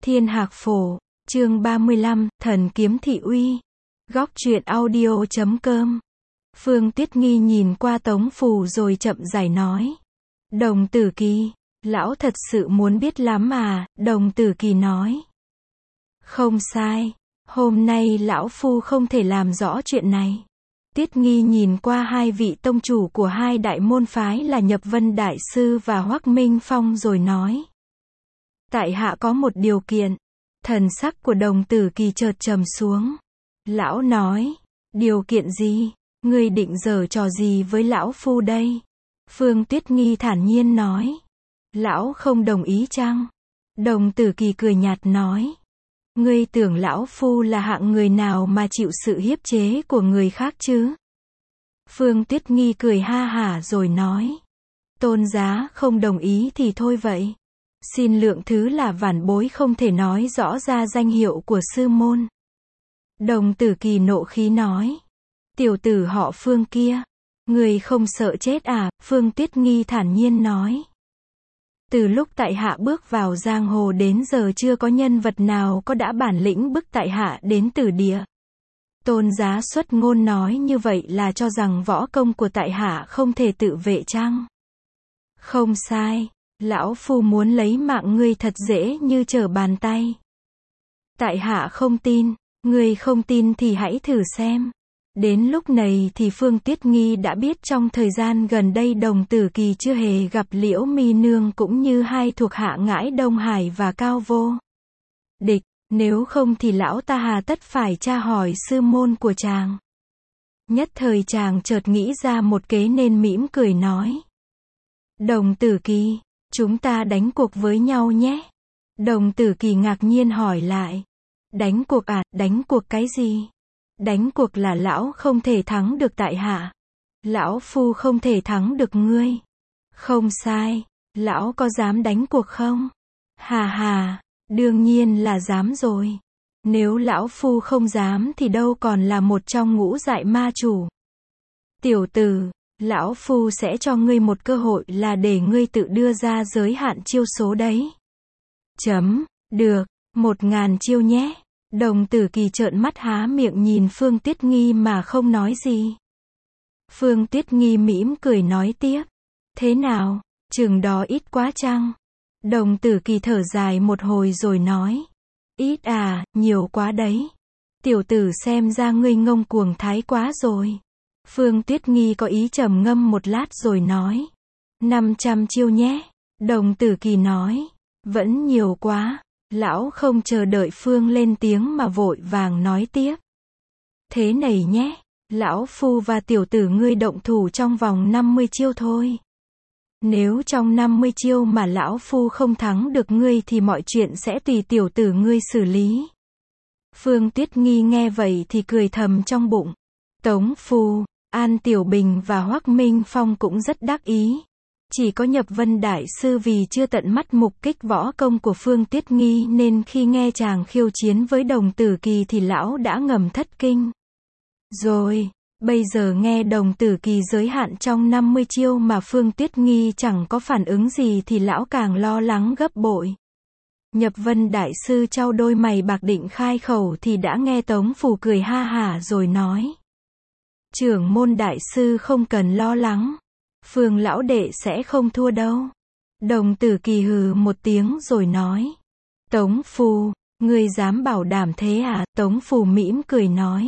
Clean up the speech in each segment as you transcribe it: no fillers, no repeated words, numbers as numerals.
Thiên Hạc Phổ, chương 35, Thần Kiếm Thị Uy. Góc truyện audio.com. Phương Tuyết Nghi nhìn qua Tống Phù rồi chậm rãi nói. Đồng Tử Kỳ, lão thật sự muốn biết lắm à, Đồng Tử Kỳ nói. Không sai, hôm nay lão phu không thể làm rõ chuyện này. Tuyết Nghi nhìn qua hai vị tông chủ của hai đại môn phái là Nhập Vân Đại Sư và Hoắc Minh Phong rồi nói. Tại hạ có một điều kiện. Thần sắc của Đồng Tử Kỳ chợt trầm xuống. Lão nói, điều kiện gì? Ngươi định giở trò gì với lão phu đây? Phương Tuyết Nghi thản nhiên nói. Lão không đồng ý chăng? Đồng Tử Kỳ cười nhạt nói. Ngươi tưởng lão phu là hạng người nào mà chịu sự hiếp chế của người khác chứ? Phương Tuyết Nghi cười ha hả rồi nói. Tôn giá không đồng ý thì thôi vậy. Xin lượng thứ là vãn bối không thể nói rõ ra danh hiệu của sư môn. Đồng Tử Kỳ nộ khí nói. Tiểu tử họ Phương kia. Người không sợ chết à? Phương Tuyết Nghi thản nhiên nói. Từ lúc tại hạ bước vào giang hồ đến giờ chưa có nhân vật nào có đã bản lĩnh bức tại hạ đến tử địa. Tôn giá xuất ngôn nói như vậy là cho rằng võ công của tại hạ không thể tự vệ chăng? Không sai. Lão phu muốn lấy mạng ngươi thật dễ như trở bàn tay. Tại hạ không tin. Ngươi không tin thì hãy thử xem. Đến lúc này thì Phương Tuyết Nghi đã biết trong thời gian gần đây Đồng Tử Kỳ chưa hề gặp Liễu Mi Nương cũng như hai thuộc hạ Ngãi Đông Hải và Cao Vô Địch, nếu không thì lão ta hà tất phải tra hỏi sư môn của chàng. Nhất thời chàng chợt nghĩ ra một kế nên mỉm cười nói. Đồng Tử Kỳ, chúng ta đánh cuộc với nhau nhé. Đồng Tử Kỳ ngạc nhiên hỏi lại. Đánh cuộc à, đánh cuộc cái gì? Đánh cuộc là lão không thể thắng được tại hạ. Lão phu không thể thắng được ngươi. Không sai, lão có dám đánh cuộc không? Hà hà, đương nhiên là dám rồi. Nếu lão phu không dám thì đâu còn là một trong ngũ dại ma chủ. Tiểu tử, lão phu sẽ cho ngươi một cơ hội là để ngươi tự đưa ra giới hạn chiêu số đấy. Được, 1000 chiêu nhé. Đồng Tử Kỳ trợn mắt há miệng nhìn Phương Tuyết Nghi mà không nói gì. Phương Tuyết Nghi mỉm cười nói tiếp. Thế nào, chừng đó ít quá chăng? Đồng Tử Kỳ thở dài một hồi rồi nói. Ít à, nhiều quá đấy. Tiểu tử xem ra ngươi ngông cuồng thái quá rồi. Phương Tuyết Nghi có ý trầm ngâm một lát rồi nói. 500 chiêu nhé. Đồng Tử Kỳ nói. Vẫn nhiều quá. Lão không chờ đợi Phương lên tiếng mà vội vàng nói tiếp. Thế này nhé, lão phu và tiểu tử ngươi động thủ trong vòng 50 chiêu thôi. Nếu trong 50 chiêu mà lão phu không thắng được ngươi thì mọi chuyện sẽ tùy tiểu tử ngươi xử lý. Phương Tuyết Nghi nghe vậy thì cười thầm trong bụng. Tống Phù, An Tiểu Bình và Hoắc Minh Phong cũng rất đắc ý. Chỉ có Nhập Vân Đại Sư vì chưa tận mắt mục kích võ công của Phương Tuyết Nghi nên khi nghe chàng khiêu chiến với Đồng Tử Kỳ thì lão đã ngầm thất kinh. Rồi, bây giờ nghe Đồng Tử Kỳ giới hạn trong 50 chiêu mà Phương Tuyết Nghi chẳng có phản ứng gì thì lão càng lo lắng gấp bội. Nhập Vân Đại Sư chau đôi mày bạc định khai khẩu thì đã nghe Tống Phù cười ha hả rồi nói. Trưởng môn Đại Sư không cần lo lắng. Phương lão đệ sẽ không thua đâu. Đồng Tử Kỳ hừ một tiếng rồi nói. Tống Phù, ngươi dám bảo đảm thế à? Tống Phù mỉm cười nói.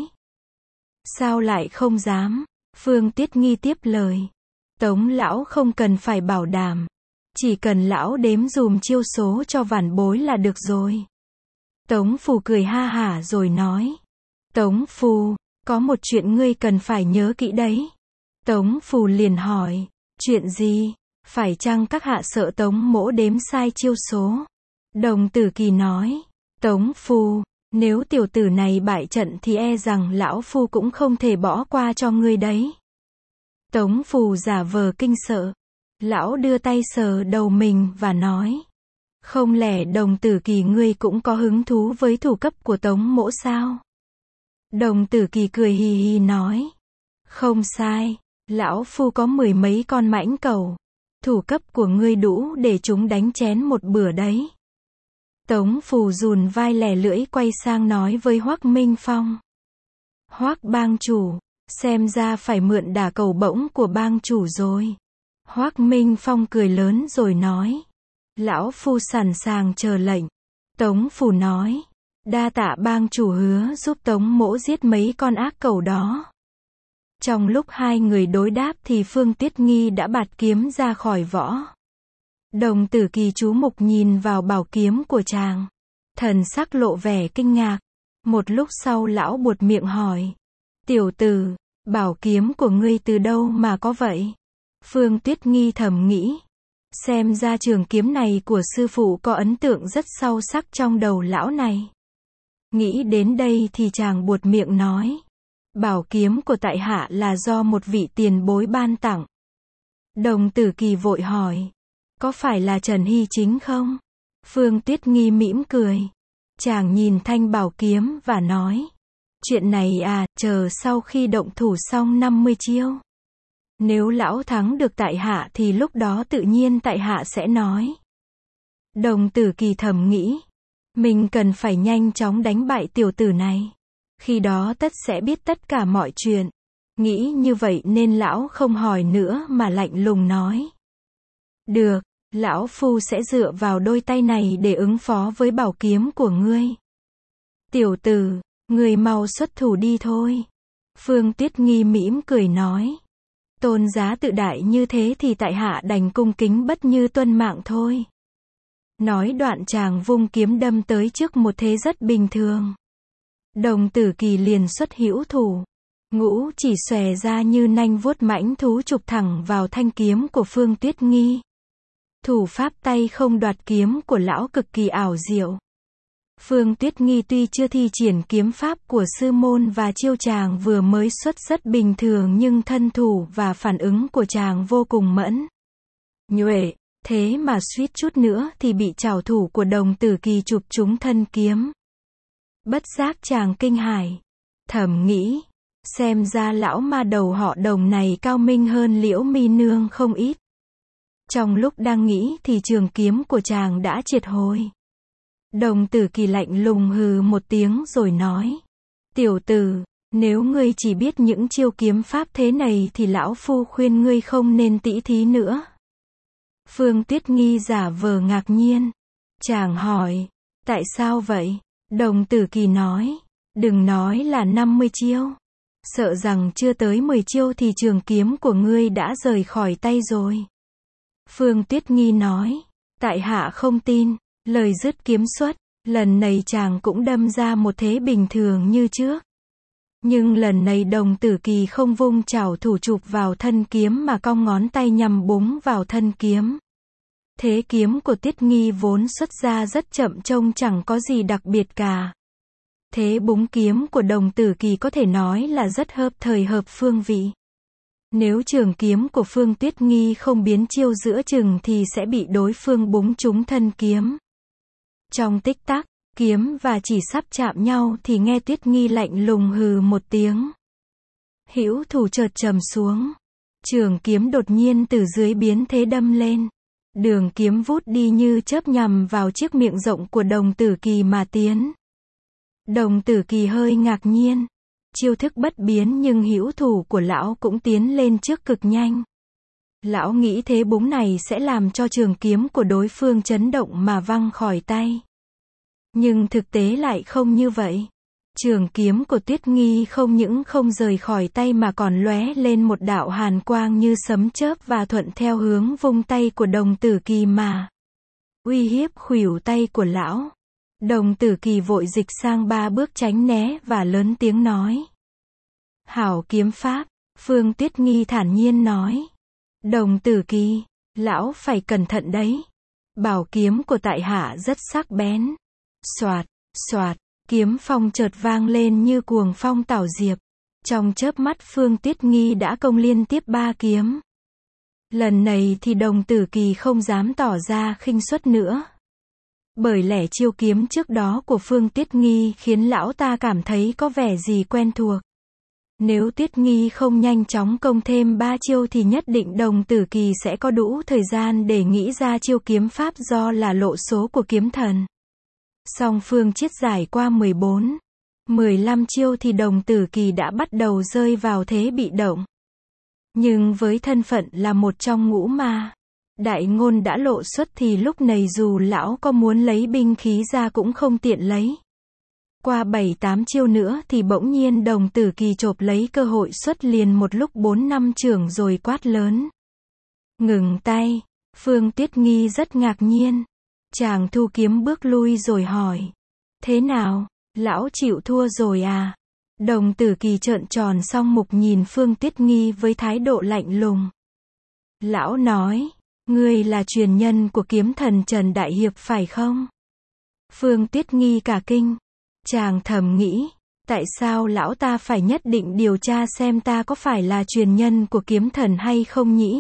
Sao lại không dám? Phương Tuyết Nghi tiếp lời. Tống lão không cần phải bảo đảm. Chỉ cần lão đếm dùm chiêu số cho vãn bối là được rồi. Tống Phù cười ha hả rồi nói. Tống Phù, có một chuyện ngươi cần phải nhớ kỹ đấy. Tống Phù liền hỏi, chuyện gì? Phải chăng các hạ sợ Tống mỗ đếm sai chiêu số? Đồng Tử Kỳ nói, Tống Phù, nếu tiểu tử này bại trận thì e rằng lão phu cũng không thể bỏ qua cho ngươi đấy. Tống Phù giả vờ kinh sợ. Lão đưa tay sờ đầu mình và nói, không lẽ Đồng Tử Kỳ ngươi cũng có hứng thú với thủ cấp của Tống mỗ sao? Đồng Tử Kỳ cười hì hì nói, không sai. Lão phu có 10 mấy con mãnh cầu. Thủ cấp của ngươi đủ để chúng đánh chén một bữa đấy. Tống Phù dùn vai lẻ lưỡi quay sang nói với Hoắc Minh Phong. Hoắc bang chủ, xem ra phải mượn đả cầu bổng của bang chủ rồi. Hoắc Minh Phong cười lớn rồi nói. Lão phu sẵn sàng chờ lệnh. Tống Phù nói. Đa tạ bang chủ hứa giúp Tống mỗ giết mấy con ác cẩu đó. Trong lúc hai người đối đáp thì Phương Tiết Nghi đã bạt kiếm ra khỏi vỏ. Đồng Tử Kỳ chú mục nhìn vào bảo kiếm của chàng. Thần sắc lộ vẻ kinh ngạc. Một lúc sau lão buột miệng hỏi. Tiểu tử, bảo kiếm của ngươi từ đâu mà có vậy? Phương Tuyết Nghi thầm nghĩ. Xem ra trường kiếm này của sư phụ có ấn tượng rất sâu sắc trong đầu lão này. Nghĩ đến đây thì chàng buột miệng nói. Bảo kiếm của tại hạ là do một vị tiền bối ban tặng. Đồng Tử Kỳ vội hỏi. Có phải là Trần Hy Chính không? Phương Tuyết Nghi mỉm cười. Chàng nhìn thanh bảo kiếm và nói. Chuyện này à, chờ sau khi động thủ xong 50 chiêu. Nếu lão thắng được tại hạ thì lúc đó tự nhiên tại hạ sẽ nói. Đồng Tử Kỳ thầm nghĩ. Mình cần phải nhanh chóng đánh bại tiểu tử này. Khi đó tất sẽ biết tất cả mọi chuyện. Nghĩ như vậy nên lão không hỏi nữa mà lạnh lùng nói. Được, lão phu sẽ dựa vào đôi tay này để ứng phó với bảo kiếm của ngươi. Tiểu tử, ngươi mau xuất thủ đi thôi. Phương Tuyết Nghi mỉm cười nói. Tôn giá tự đại như thế thì tại hạ đành cung kính bất như tuân mạng thôi. Nói đoạn chàng vung kiếm đâm tới trước một thế rất bình thường. Đồng Tử Kỳ liền xuất hữu thủ. Ngũ chỉ xòe ra như nanh vuốt mãnh thú chụp thẳng vào thanh kiếm của Phương Tuyết Nghi. Thủ pháp tay không đoạt kiếm của lão cực kỳ ảo diệu. Phương Tuyết Nghi tuy chưa thi triển kiếm pháp của sư môn và chiêu chàng vừa mới xuất rất bình thường nhưng thân thủ và phản ứng của chàng vô cùng mẫn nhuệ, thế mà suýt chút nữa thì bị trảo thủ của Đồng Tử Kỳ chụp trúng thân kiếm. Bất giác chàng kinh hãi, thầm nghĩ, xem ra lão ma đầu họ Đồng này cao minh hơn Liễu Mi nương không ít. Trong lúc đang nghĩ thì trường kiếm của chàng đã triệt hồi. Đồng Tử Kỳ lạnh lùng hừ một tiếng rồi nói. Tiểu tử, nếu ngươi chỉ biết những chiêu kiếm pháp thế này thì lão phu khuyên ngươi không nên tỉ thí nữa. Phương Tuyết Nghi giả vờ ngạc nhiên. Chàng hỏi, tại sao vậy? Đồng Tử Kỳ nói, đừng nói là 50 chiêu. Sợ rằng chưa tới 10 chiêu thì trường kiếm của ngươi đã rời khỏi tay rồi. Phương Tuyết Nghi nói, tại hạ không tin. Lời dứt kiếm xuất, lần này chàng cũng đâm ra một thế bình thường như trước. Nhưng lần này Đồng Tử Kỳ không vung trảo thủ chụp vào thân kiếm mà cong ngón tay nhằm búng vào thân kiếm. Thế kiếm của Tiết Nghi vốn xuất ra rất chậm trông chẳng có gì đặc biệt cả. Thế búng kiếm của Đồng Tử Kỳ có thể nói là rất hợp thời hợp phương vị. Nếu trường kiếm của Phương Tuyết Nghi không biến chiêu giữa chừng thì sẽ bị đối phương búng trúng thân kiếm. Trong tích tắc, kiếm và chỉ sắp chạm nhau thì nghe Tuyết Nghi lạnh lùng hừ một tiếng. Hữu thủ chợt trầm xuống. Trường kiếm đột nhiên từ dưới biến thế đâm lên. Đường kiếm vút đi như chớp nhằm vào chiếc miệng rộng của Đồng Tử Kỳ mà tiến. Đồng Tử Kỳ hơi ngạc nhiên. Chiêu thức bất biến nhưng hữu thủ của lão cũng tiến lên trước cực nhanh. Lão nghĩ thế búng này sẽ làm cho trường kiếm của đối phương chấn động mà văng khỏi tay. Nhưng thực tế lại không như vậy. Trường kiếm của Tuyết Nghi không những không rời khỏi tay mà còn lóe lên một đạo hàn quang như sấm chớp và thuận theo hướng vung tay của Đồng Tử Kỳ mà uy hiếp khuỷu tay của lão. Đồng Tử Kỳ vội dịch sang 3 bước tránh né và lớn tiếng nói. Hảo kiếm pháp, Phương Tuyết Nghi thản nhiên nói. Đồng Tử Kỳ, lão phải cẩn thận đấy. Bảo kiếm của tại hạ rất sắc bén. Xoạt, xoạt, kiếm phong chợt vang lên như cuồng phong tảo diệp. Trong chớp mắt Phương Tuyết Nghi đã công liên tiếp 3 kiếm. Lần này thì Đồng Tử Kỳ không dám tỏ ra khinh suất nữa. Bởi lẽ chiêu kiếm trước đó của Phương Tuyết Nghi khiến lão ta cảm thấy có vẻ gì quen thuộc. Nếu Tuyết Nghi không nhanh chóng công thêm 3 chiêu thì nhất định Đồng Tử Kỳ sẽ có đủ thời gian để nghĩ ra chiêu kiếm pháp do là lộ số của kiếm thần. Song phương chiết giải qua 14, 15 chiêu thì Đồng Tử Kỳ đã bắt đầu rơi vào thế bị động. Nhưng với thân phận là một trong ngũ ma, đại ngôn đã lộ xuất thì lúc này dù lão có muốn lấy binh khí ra cũng không tiện lấy. Qua 7-8 chiêu nữa thì bỗng nhiên Đồng Tử Kỳ chộp lấy cơ hội xuất liền một lúc 4-5 chưởng rồi quát lớn. Ngừng tay. Phương Tuyết Nghi rất ngạc nhiên. Chàng thu kiếm bước lui rồi hỏi. Thế nào, lão chịu thua rồi à? Đồng Tử Kỳ trợn tròn song mục nhìn Phương Tuyết Nghi với thái độ lạnh lùng. Lão nói, ngươi là truyền nhân của kiếm thần Trần Đại Hiệp phải không? Phương Tuyết Nghi cả kinh. Chàng thầm nghĩ, tại sao lão ta phải nhất định điều tra xem ta có phải là truyền nhân của kiếm thần hay không nhỉ?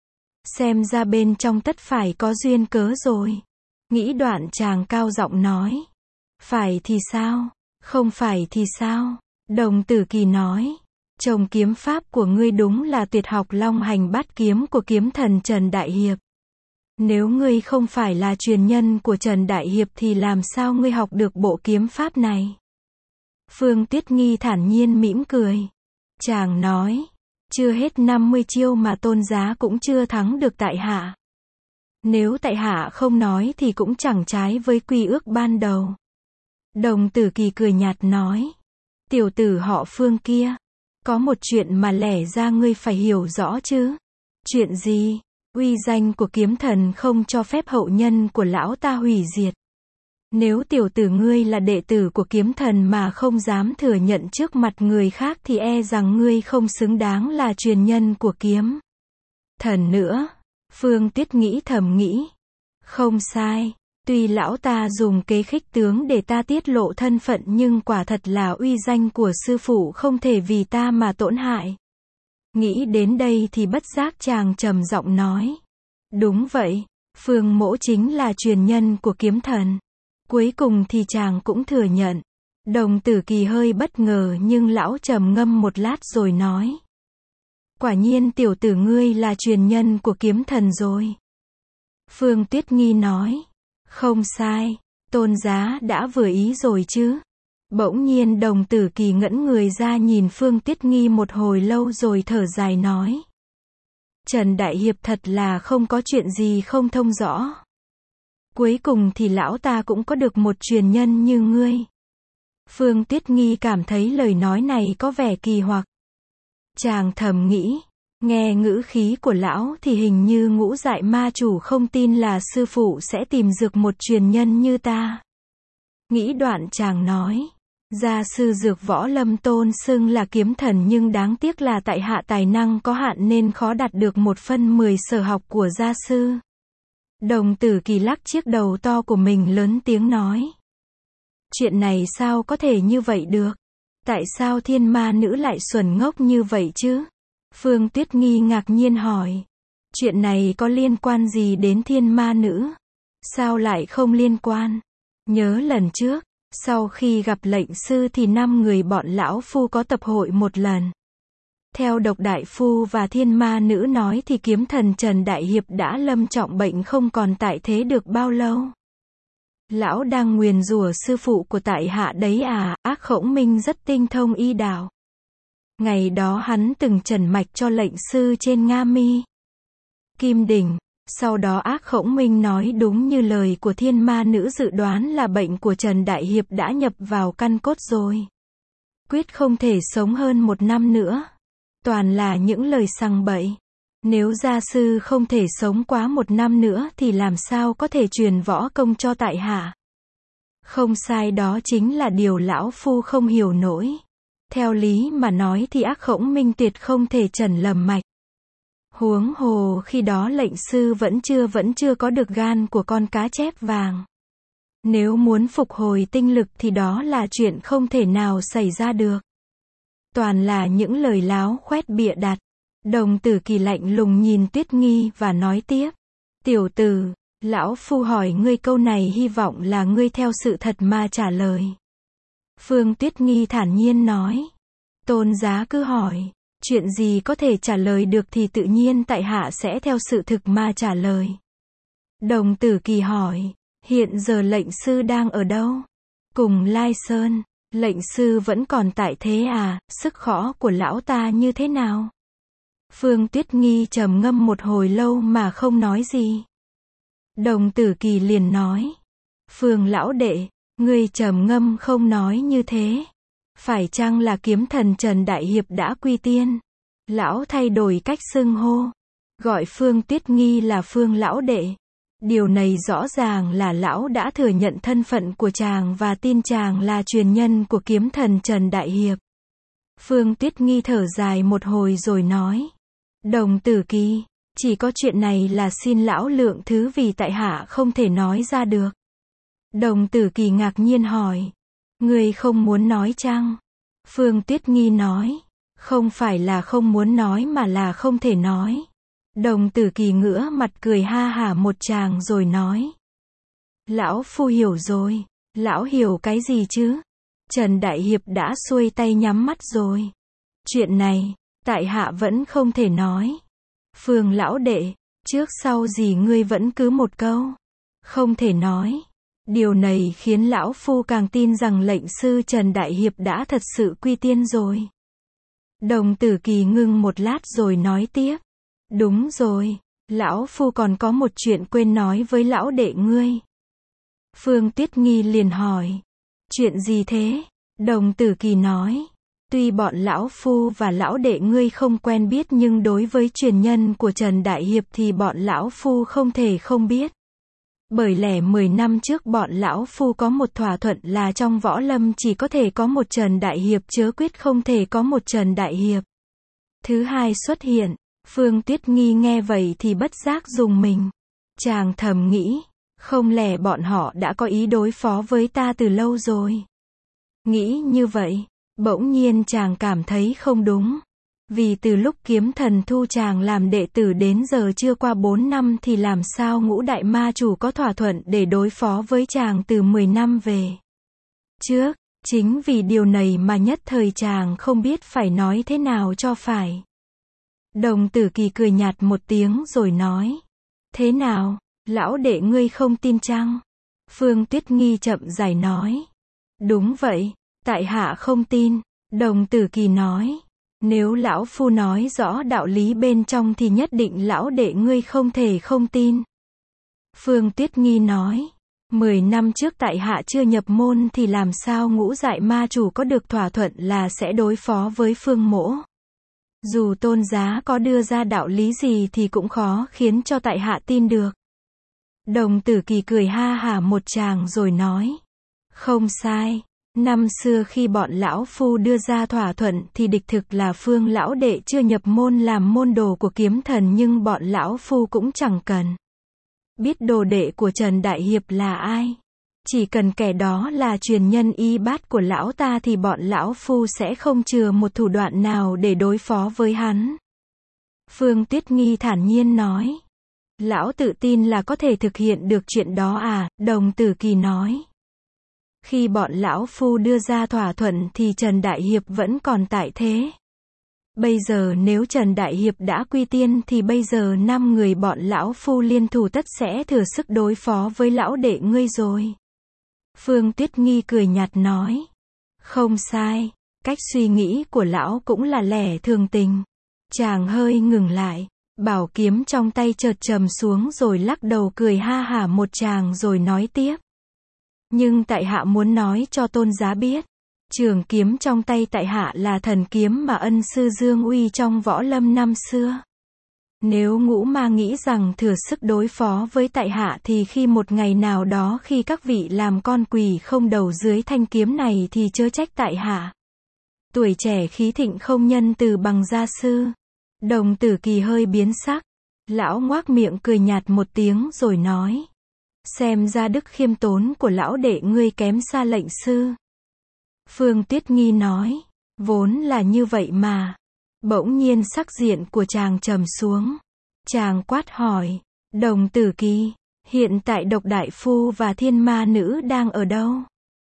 Xem ra bên trong tất phải có duyên cớ rồi. Nghĩ đoạn chàng cao giọng nói. Phải thì sao? Không phải thì sao? Đồng Tử Kỳ nói. Chồng kiếm pháp của ngươi đúng là tuyệt học long hành bát kiếm của kiếm thần Trần Đại Hiệp. Nếu ngươi không phải là truyền nhân của Trần Đại Hiệp thì làm sao ngươi học được bộ kiếm pháp này? Phương Tuyết Nghi thản nhiên mỉm cười. Chàng nói. Chưa hết 50 chiêu mà Tôn Giá cũng chưa thắng được tại hạ. Nếu tại hạ không nói thì cũng chẳng trái với quy ước ban đầu. Đồng Tử Kỳ cười nhạt nói. Tiểu tử họ Phương kia. Có một chuyện mà lẽ ra ngươi phải hiểu rõ chứ. Chuyện gì? Uy danh của kiếm thần không cho phép hậu nhân của lão ta hủy diệt. Nếu tiểu tử ngươi là đệ tử của kiếm thần mà không dám thừa nhận trước mặt người khác thì e rằng ngươi không xứng đáng là truyền nhân của kiếm thần nữa. Phương Tuyết nghĩ thầm nghĩ. Không sai. Tuy lão ta dùng kế khích tướng để ta tiết lộ thân phận nhưng quả thật là uy danh của sư phụ không thể vì ta mà tổn hại. Nghĩ đến đây thì bất giác chàng trầm giọng nói. Đúng vậy. Phương mỗ chính là truyền nhân của kiếm thần. Cuối cùng thì chàng cũng thừa nhận. Đồng Tử Kỳ hơi bất ngờ nhưng lão trầm ngâm một lát rồi nói. Quả nhiên tiểu tử ngươi là truyền nhân của kiếm thần rồi. Phương Tuyết Nghi nói. Không sai. Tôn Giá đã vừa ý rồi chứ. Bỗng nhiên Đồng Tử Kỳ ngẩng người ra nhìn Phương Tuyết Nghi một hồi lâu rồi thở dài nói. Trần Đại Hiệp thật là không có chuyện gì không thông rõ. Cuối cùng thì lão ta cũng có được một truyền nhân như ngươi. Phương Tuyết Nghi cảm thấy lời nói này có vẻ kỳ hoặc. Chàng thầm nghĩ, nghe ngữ khí của lão thì hình như Ngũ Dại ma chủ không tin là sư phụ sẽ tìm dược một truyền nhân như ta. Nghĩ đoạn chàng nói, gia sư Dược Võ Lâm tôn xưng là kiếm thần nhưng đáng tiếc là tại hạ tài năng có hạn nên khó đạt được 1/10 sở học của gia sư. Đồng Tử Kỳ lắc chiếc đầu to của mình lớn tiếng nói. Chuyện này sao có thể như vậy được? Tại sao thiên ma nữ lại xuẩn ngốc như vậy chứ? Phương Tuyết Nghi ngạc nhiên hỏi. Chuyện này có liên quan gì đến thiên ma nữ? Sao lại không liên quan? Nhớ lần trước, sau khi gặp lệnh sư thì 5 người bọn lão phu có tập hội một lần. Theo Độc Đại Phu và thiên ma nữ nói thì kiếm thần Trần Đại Hiệp đã lâm trọng bệnh không còn tại thế được bao lâu. Lão đang nguyền rủa sư phụ của tại hạ đấy à, Ác Khổng Minh rất tinh thông y đạo. Ngày đó hắn từng trần mạch cho lệnh sư trên Nga Mi Kim Đỉnh. Sau đó Ác Khổng Minh nói đúng như lời của thiên ma nữ dự đoán là bệnh của Trần Đại Hiệp đã nhập vào căn cốt rồi. Quyết không thể sống hơn 1 năm nữa. Toàn là những lời sằng bậy. Nếu gia sư không thể sống quá 1 năm nữa thì làm sao có thể truyền võ công cho tại hạ. Không sai, đó chính là điều lão phu không hiểu nổi. Theo lý mà nói thì Ác Khổng Minh tuyệt không thể trần lầm mạch. Huống hồ khi đó lệnh sư vẫn chưa có được gan của con cá chép vàng. Nếu muốn phục hồi tinh lực thì đó là chuyện không thể nào xảy ra được. Toàn là những lời láo khoét bịa đặt. Đồng Tử Kỳ lạnh lùng nhìn Tuyết Nghi và nói tiếp. Tiểu tử, lão phu hỏi ngươi câu này hy vọng là ngươi theo sự thật mà trả lời. Phương Tuyết Nghi thản nhiên nói. Tôn giá cứ hỏi. Chuyện gì có thể trả lời được thì tự nhiên tại hạ sẽ theo sự thực mà trả lời. Đồng Tử Kỳ hỏi. Hiện giờ lệnh sư đang ở đâu? Cùng Lai Sơn. Lệnh sư vẫn còn tại thế à, sức khỏ của lão ta như thế nào? Phương Tuyết Nghi trầm ngâm một hồi lâu mà không nói gì. Đồng Tử Kỳ liền nói. Phương lão đệ, ngươi trầm ngâm không nói như thế. Phải chăng là kiếm thần Trần Đại Hiệp đã quy tiên? Lão thay đổi cách xưng hô. Gọi Phương Tuyết Nghi là Phương lão đệ. Điều này rõ ràng là lão đã thừa nhận thân phận của chàng và tin chàng là truyền nhân của kiếm thần Trần Đại Hiệp. Phương Tuyết Nghi thở dài một hồi rồi nói. Đồng Tử Kỳ, chỉ có chuyện này là xin lão lượng thứ vì tại hạ không thể nói ra được. Đồng Tử Kỳ ngạc nhiên hỏi. Ngươi không muốn nói chăng? Phương Tuyết Nghi nói. Không phải là không muốn nói mà là không thể nói. Đồng Tử Kỳ ngửa mặt cười ha hả một tràng rồi nói. Lão phu hiểu rồi. Lão hiểu cái gì chứ? Trần Đại Hiệp đã xuôi tay nhắm mắt rồi. Chuyện này, tại hạ vẫn không thể nói. Phương lão đệ, trước sau gì ngươi vẫn cứ một câu. Không thể nói. Điều này khiến lão phu càng tin rằng lệnh sư Trần Đại Hiệp đã thật sự quy tiên rồi. Đồng Tử Kỳ ngưng một lát rồi nói tiếp. Đúng rồi, lão phu còn có một chuyện quên nói với lão đệ ngươi. Phương Tuyết Nghi liền hỏi. Chuyện gì thế? Đồng Tử Kỳ nói. Tuy bọn lão phu và lão đệ ngươi không quen biết nhưng đối với truyền nhân của Trần Đại Hiệp thì bọn lão phu không thể không biết. Bởi lẽ 10 năm trước bọn lão phu có một thỏa thuận là trong võ lâm chỉ có thể có một Trần Đại Hiệp chớ quyết không thể có một Trần Đại Hiệp thứ hai xuất hiện. Phương Tuyết Nghi nghe vậy thì bất giác rùng mình. Chàng thầm nghĩ, không lẽ bọn họ đã có ý đối phó với ta từ lâu rồi? Nghĩ như vậy, bỗng nhiên chàng cảm thấy không đúng. Vì từ lúc kiếm thần thu chàng làm đệ tử đến giờ chưa qua 4 năm thì làm sao Ngũ Đại Ma Chủ có thỏa thuận để đối phó với chàng từ 10 năm về trước. Chính vì điều này mà nhất thời chàng không biết phải nói thế nào cho phải. Đồng Tử Kỳ cười nhạt một tiếng rồi nói. Thế nào, lão đệ ngươi không tin chăng? Phương Tuyết Nghi chậm rãi nói. Đúng vậy, tại hạ không tin. Đồng Tử Kỳ nói. Nếu lão phu nói rõ đạo lý bên trong thì nhất định lão đệ ngươi không thể không tin. Phương Tuyết Nghi nói. 10 năm trước tại hạ chưa nhập môn thì làm sao Ngũ Dại Ma Chủ có được thỏa thuận là sẽ đối phó với Phương Mỗ. Dù tôn giá có đưa ra đạo lý gì thì cũng khó khiến cho tại hạ tin được. Đồng Tử Kỳ cười ha hả một tràng rồi nói. Không sai. Năm xưa khi bọn lão phu đưa ra thỏa thuận thì đích thực là Phương lão đệ chưa nhập môn làm môn đồ của kiếm thần nhưng bọn lão phu cũng chẳng cần biết đồ đệ của Trần Đại Hiệp là ai. Chỉ cần kẻ đó là truyền nhân y bát của lão ta thì bọn lão phu sẽ không chừa một thủ đoạn nào để đối phó với hắn. Phương Tuyết Nghi thản nhiên nói. Lão tự tin là có thể thực hiện được chuyện đó à? Đồng Tử Kỳ nói. Khi bọn lão phu đưa ra thỏa thuận thì Trần Đại Hiệp vẫn còn tại thế. Bây giờ nếu Trần Đại Hiệp đã quy tiên thì bây giờ 5 người bọn lão phu liên thủ tất sẽ thừa sức đối phó với lão đệ ngươi rồi. Phương Tuyết Nghi cười nhạt nói. Không sai, cách suy nghĩ của lão cũng là lẽ thường tình. Chàng hơi ngừng lại, bảo kiếm trong tay chợt trầm xuống rồi lắc đầu cười ha hả một tràng rồi nói tiếp. Nhưng tại hạ muốn nói cho tôn giá biết, trường kiếm trong tay tại hạ là thần kiếm mà ân sư Dương Uy trong võ lâm năm xưa. Nếu Ngũ Ma nghĩ rằng thừa sức đối phó với tại hạ thì khi một ngày nào đó khi các vị làm con quỷ không đầu dưới thanh kiếm này thì chớ trách tại hạ. Tuổi trẻ khí thịnh không nhân từ bằng gia sư. Đồng Tử Kỳ hơi biến sắc. Lão ngoác miệng cười nhạt một tiếng rồi nói. Xem ra đức khiêm tốn của lão đệ ngươi kém xa lệnh sư. Phương Tuyết Nghi nói. Vốn là như vậy mà. Bỗng nhiên sắc diện của chàng trầm xuống. Chàng quát hỏi. Đồng Tử Kỳ, hiện tại Độc Đại Phu và Thiên Ma Nữ đang ở đâu?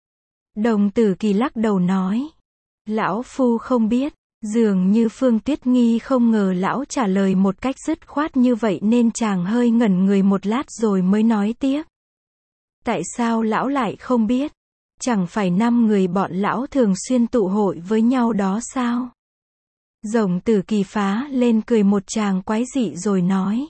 Đồng Tử Kỳ lắc đầu nói. Lão phu không biết. Dường như Phương Tuyết Nghi không ngờ lão trả lời một cách dứt khoát như vậy nên chàng hơi ngẩn người một lát rồi mới nói tiếp. Tại sao lão lại không biết? Chẳng phải 5 người bọn lão thường xuyên tụ hội với nhau đó sao? Rồng Tử Kỳ phá lên cười một tràng quái dị rồi nói.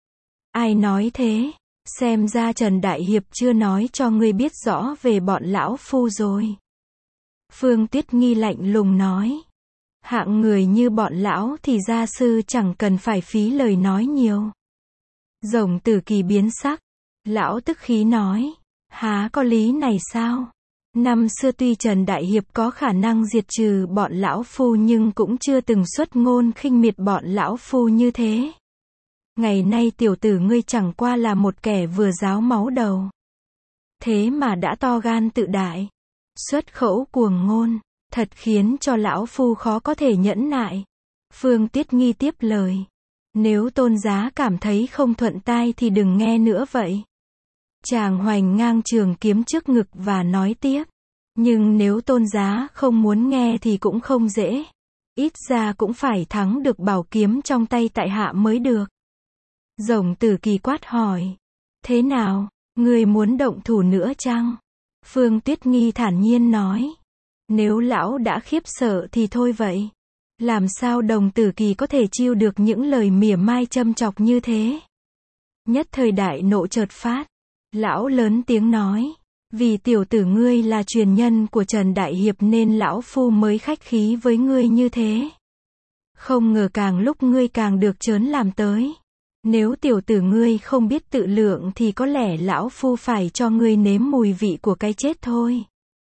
Ai nói thế? Xem ra Trần Đại Hiệp chưa nói cho ngươi biết rõ về bọn lão phu rồi. Phương Tuyết Nghi lạnh lùng nói. Hạng người như bọn lão thì gia sư chẳng cần phải phí lời nói nhiều. Rồng Tử Kỳ biến sắc. Lão tức khí nói. Há có lý này sao? Năm xưa tuy Trần Đại Hiệp có khả năng diệt trừ bọn lão phu nhưng cũng chưa từng xuất ngôn khinh miệt bọn lão phu như thế. Ngày nay tiểu tử ngươi chẳng qua là một kẻ vừa ráo máu đầu. Thế mà đã to gan tự đại. Xuất khẩu cuồng ngôn. Thật khiến cho lão phu khó có thể nhẫn nại. Phương Tuyết Nghi tiếp lời. Nếu tôn giá cảm thấy không thuận tai thì đừng nghe nữa vậy. Chàng hoành ngang trường kiếm trước ngực và nói tiếp. Nhưng nếu tôn giá không muốn nghe thì cũng không dễ. Ít ra cũng phải thắng được bảo kiếm trong tay tại hạ mới được. Rồng Tử Kỳ quát hỏi. Thế nào, ngươi muốn động thủ nữa chăng? Phương Tuyết Nghi thản nhiên nói. Nếu lão đã khiếp sợ thì thôi vậy. Làm sao Đồng Tử Kỳ có thể chiêu được những lời mỉa mai châm chọc như thế? Nhất thời đại nộ chợt phát. Lão lớn tiếng nói. Vì tiểu tử ngươi là truyền nhân của Trần Đại Hiệp nên lão phu mới khách khí với ngươi như thế. Không ngờ càng lúc ngươi càng được trớn làm tới. Nếu tiểu tử ngươi không biết tự lượng thì có lẽ lão phu phải cho ngươi nếm mùi vị của cái chết thôi.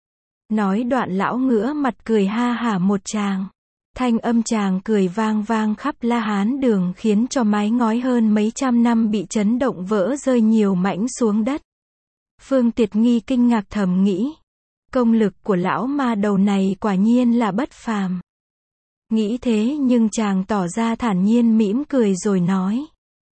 Nói đoạn lão ngửa mặt cười ha hả một tràng. Thanh âm chàng cười vang vang khắp La Hán đường khiến cho mái ngói hơn mấy trăm năm bị chấn động vỡ rơi nhiều mảnh xuống đất. Phương Tuyết Nghi kinh ngạc thầm nghĩ. Công lực của lão ma đầu này quả nhiên là bất phàm. Nghĩ thế nhưng chàng tỏ ra thản nhiên mỉm cười rồi nói.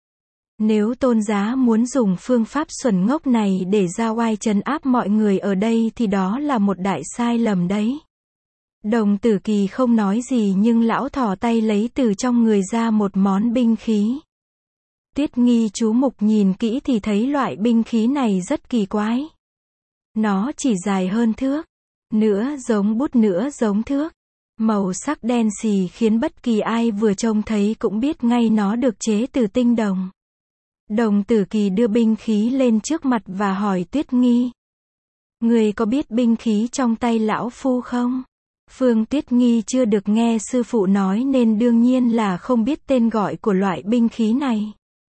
Nếu tôn giá muốn dùng phương pháp xuẩn ngốc này để ra oai trấn áp mọi người ở đây thì đó là một đại sai lầm đấy. Đồng Tử Kỳ không nói gì nhưng lão thò tay lấy từ trong người ra một món binh khí. Tuyết Nghi chú mục nhìn kỹ thì thấy loại binh khí này rất kỳ quái. Nó chỉ dài hơn thước, nửa giống bút nửa giống thước. Màu sắc đen xì khiến bất kỳ ai vừa trông thấy cũng biết ngay nó được chế từ tinh đồng. Đồng Tử Kỳ đưa binh khí lên trước mặt và hỏi Tuyết Nghi. Người có biết binh khí trong tay lão phu không? Phương Tuyết Nghi chưa được nghe sư phụ nói nên đương nhiên là không biết tên gọi của loại binh khí này.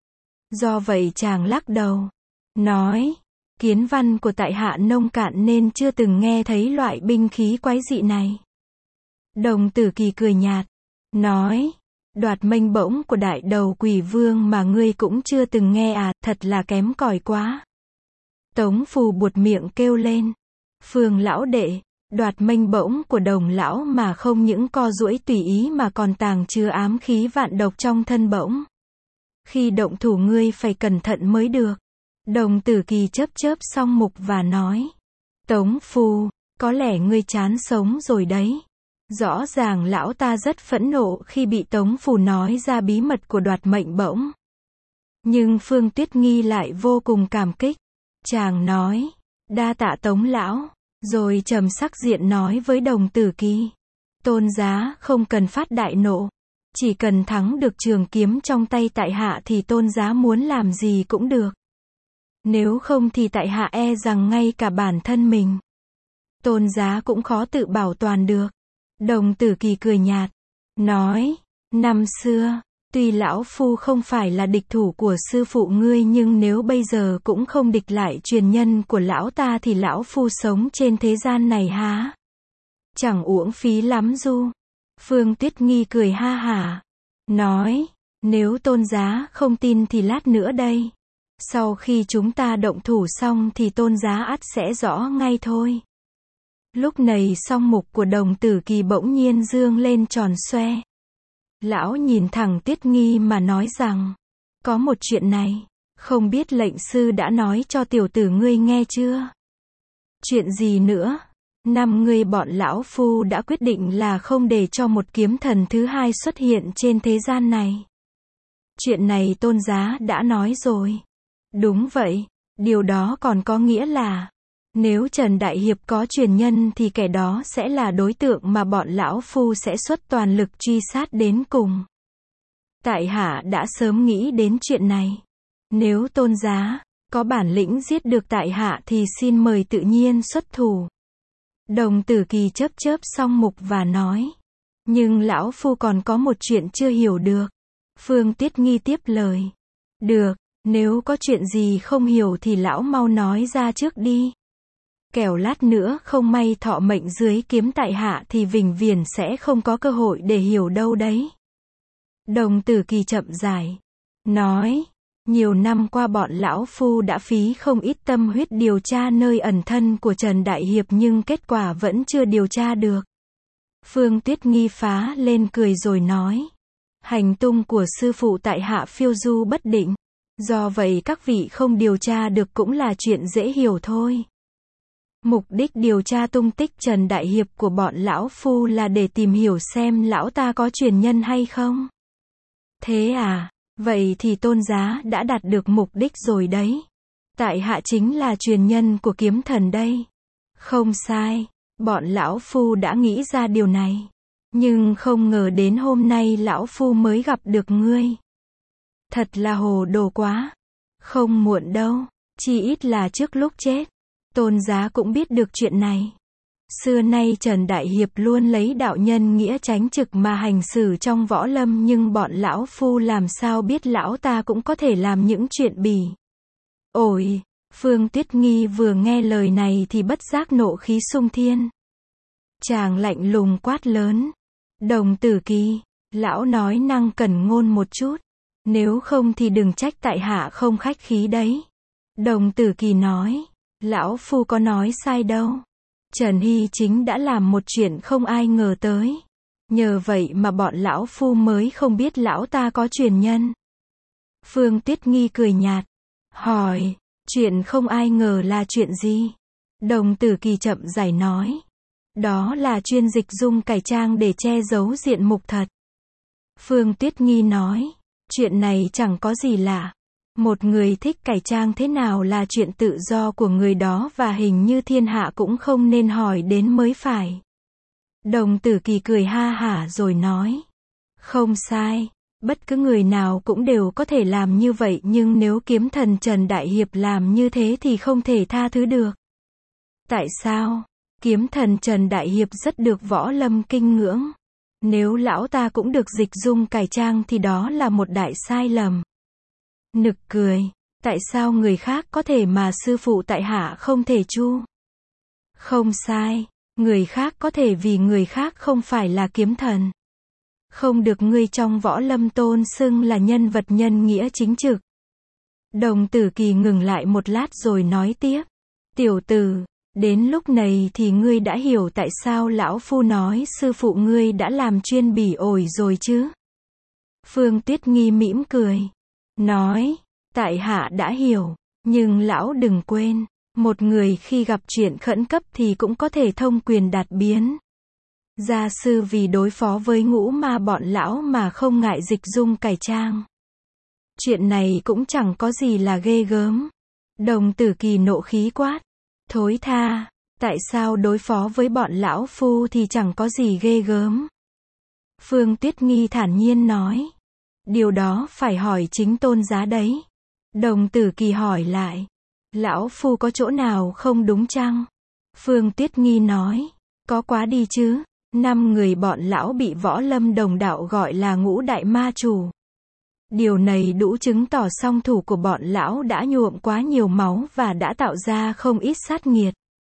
Do vậy chàng lắc đầu. Nói. Kiến văn của tại hạ nông cạn nên chưa từng nghe thấy loại binh khí quái dị này. Đồng Tử Kỳ cười nhạt. Nói. Đoạt mệnh bổng của đại đầu quỷ vương mà ngươi cũng chưa từng nghe à, thật là kém cỏi quá. Tống Phù buột miệng kêu lên. Phương lão đệ, đoạt mệnh bổng của Đồng lão mà không những co duỗi tùy ý mà còn tàng chứa ám khí vạn độc trong thân bổng. Khi động thủ ngươi phải cẩn thận mới được. Đồng Tử Kỳ chớp chớp song mục và nói. Tống Phù, có lẽ ngươi chán sống rồi đấy. Rõ ràng lão ta rất phẫn nộ khi bị Tống Phù nói ra bí mật của đoạt mệnh bổng. Nhưng Phương Tuyết Nghi lại vô cùng cảm kích. Chàng nói, đa tạ Tống lão, rồi trầm sắc diện nói với Đồng Tử Kỳ. Tôn giá không cần phát đại nộ, chỉ cần thắng được trường kiếm trong tay tại hạ thì tôn giá muốn làm gì cũng được. Nếu không thì tại hạ e rằng ngay cả bản thân mình, tôn giá cũng khó tự bảo toàn được. Đồng Tử Kỳ cười nhạt, nói, năm xưa, tuy lão phu không phải là địch thủ của sư phụ ngươi nhưng nếu bây giờ cũng không địch lại truyền nhân của lão ta thì lão phu sống trên thế gian này há chẳng uổng phí lắm du. Phương Tuyết Nghi cười ha hả, nói, nếu tôn giá không tin thì lát nữa đây. Sau khi chúng ta động thủ xong thì tôn giá ắt sẽ rõ ngay thôi. Lúc này song mục của Đồng Tử Kỳ bỗng nhiên dương lên tròn xoe. Lão nhìn thẳng Tuyết Nghi mà nói rằng, có một chuyện này, không biết lệnh sư đã nói cho tiểu tử ngươi nghe chưa? Chuyện gì nữa? Năm ngươi bọn lão phu đã quyết định là không để cho một kiếm thần thứ hai xuất hiện trên thế gian này. Chuyện này tôn giá đã nói rồi. Đúng vậy, Điều đó còn có nghĩa là, nếu Trần Đại Hiệp có truyền nhân thì kẻ đó sẽ là đối tượng mà bọn lão phu sẽ xuất toàn lực truy sát đến cùng. Tại hạ đã sớm nghĩ đến chuyện này. Nếu tôn giá có bản lĩnh giết được tại hạ thì xin mời tự nhiên xuất thủ. Đồng Tử Kỳ chớp chớp song mục và nói. Nhưng lão phu còn có một chuyện chưa hiểu được. Phương Tuyết Nghi tiếp lời. Được, nếu có chuyện gì không hiểu thì lão mau nói ra trước đi. Kẻo lát nữa không may thọ mệnh dưới kiếm tại hạ thì vĩnh viễn sẽ không có cơ hội để hiểu đâu đấy. Đồng Tử Kỳ chậm rãi nói. Nhiều năm qua bọn lão phu đã phí không ít tâm huyết điều tra nơi ẩn thân của Trần Đại Hiệp nhưng kết quả vẫn chưa điều tra được. Phương Tuyết Nghi phá lên cười rồi nói. Hành tung của sư phụ tại hạ phiêu du bất định. Do vậy các vị không điều tra được cũng là chuyện dễ hiểu thôi. Mục đích điều tra tung tích Trần Đại Hiệp của bọn lão phu là để tìm hiểu xem lão ta có truyền nhân hay không. Thế à? Vậy thì tôn giá đã đạt được mục đích rồi đấy. Tại hạ chính là truyền nhân của kiếm thần đây. Không sai, bọn lão phu đã nghĩ ra điều này. Nhưng không ngờ đến hôm nay lão phu mới gặp được ngươi. Thật là hồ đồ quá. Không muộn đâu, chỉ ít là trước lúc chết. Tôn giá cũng biết được chuyện này. Xưa nay Trần Đại Hiệp luôn lấy đạo nhân nghĩa chánh trực mà hành xử trong võ lâm nhưng bọn lão phu làm sao biết lão ta cũng có thể làm những chuyện bỉ. Ôi, Phương Tuyết Nghi vừa nghe lời này thì bất giác nộ khí sung thiên. Chàng lạnh lùng quát lớn. Đồng Tử Kỳ, lão nói năng cẩn ngôn một chút. Nếu không thì đừng trách tại hạ không khách khí đấy. Đồng Tử Kỳ nói. Lão phu có nói sai đâu. Trần Hy chính đã làm một chuyện không ai ngờ tới. Nhờ vậy mà bọn lão phu mới không biết lão ta có truyền nhân. Phương Tuyết Nghi cười nhạt. Hỏi, chuyện không ai ngờ là chuyện gì? Đồng Tử Kỳ chậm rãi nói. Đó là chuyên dịch dung cải trang để che giấu diện mục thật. Phương Tuyết Nghi nói. Chuyện này chẳng có gì lạ. Một người thích cải trang thế nào là chuyện tự do của người đó và hình như thiên hạ cũng không nên hỏi đến mới phải. Đồng Tử Kỳ cười ha hả rồi nói. Không sai, bất cứ người nào cũng đều có thể làm như vậy nhưng nếu kiếm thần Trần Đại Hiệp làm như thế thì không thể tha thứ được. Tại sao? Kiếm thần Trần Đại Hiệp rất được võ lâm kinh ngưỡng. Nếu lão ta cũng được dịch dung cải trang thì đó là một đại sai lầm. Nực cười, tại sao người khác có thể mà sư phụ tại hạ không thể chu? Không sai, người khác có thể vì người khác không phải là kiếm thần. Không được ngươi trong võ lâm tôn xưng là nhân vật nhân nghĩa chính trực. Đồng Tử Kỳ ngừng lại một lát rồi nói tiếp. Tiểu tử, đến lúc này thì ngươi đã hiểu tại sao lão phu nói sư phụ ngươi đã làm chuyên bỉ ổi rồi chứ? Phương Tuyết Nghi mỉm cười. Nói, tại hạ đã hiểu, nhưng lão đừng quên, một người khi gặp chuyện khẩn cấp thì cũng có thể thông quyền đạt biến. Gia sư vì đối phó với ngũ ma bọn lão mà không ngại dịch dung cải trang. Chuyện này cũng chẳng có gì là ghê gớm. Đồng Tử Kỳ nộ khí quát. Thối tha, tại sao đối phó với bọn lão phu thì chẳng có gì ghê gớm? Phương Tuyết Nghi thản nhiên nói. Điều đó phải hỏi chính tôn giá đấy. Đồng Tử Kỳ hỏi lại. Lão phu có chỗ nào không đúng chăng? Phương Tuyết Nghi nói. Có quá đi chứ. 5 người bọn lão bị võ lâm đồng đạo gọi là ngũ đại ma chủ. Điều này đủ chứng tỏ song thủ của bọn lão đã nhuộm quá nhiều máu và đã tạo ra không ít sát nghiệt.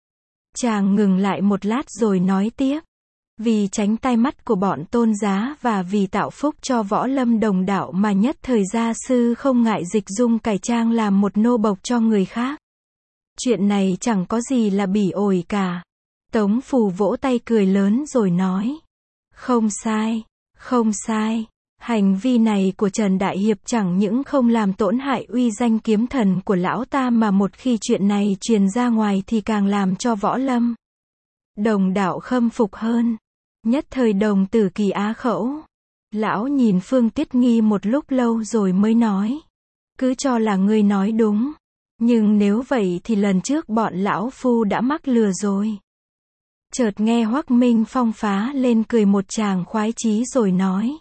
Chàng ngừng lại một lát rồi nói tiếp. Vì tránh tai mắt của bọn tôn giá và vì tạo phúc cho võ lâm đồng đạo mà nhất thời gia sư không ngại dịch dung cải trang làm một nô bộc cho người khác. Chuyện này chẳng có gì là bỉ ổi cả. Tống Phù vỗ tay cười lớn rồi nói. Không sai, không sai. Hành vi này của Trần Đại Hiệp chẳng những không làm tổn hại uy danh kiếm thần của lão ta mà một khi chuyện này truyền ra ngoài thì càng làm cho võ lâm đồng đạo khâm phục hơn. Nhất thời Đồng Tử Kỳ á khẩu. Lão nhìn Phương Tuyết Nghi một lúc lâu rồi mới nói. Cứ cho là ngươi nói đúng. Nhưng nếu vậy thì lần trước bọn lão phu đã mắc lừa rồi. Chợt nghe Hoắc Minh Phong phá lên cười một tràng khoái chí rồi nói.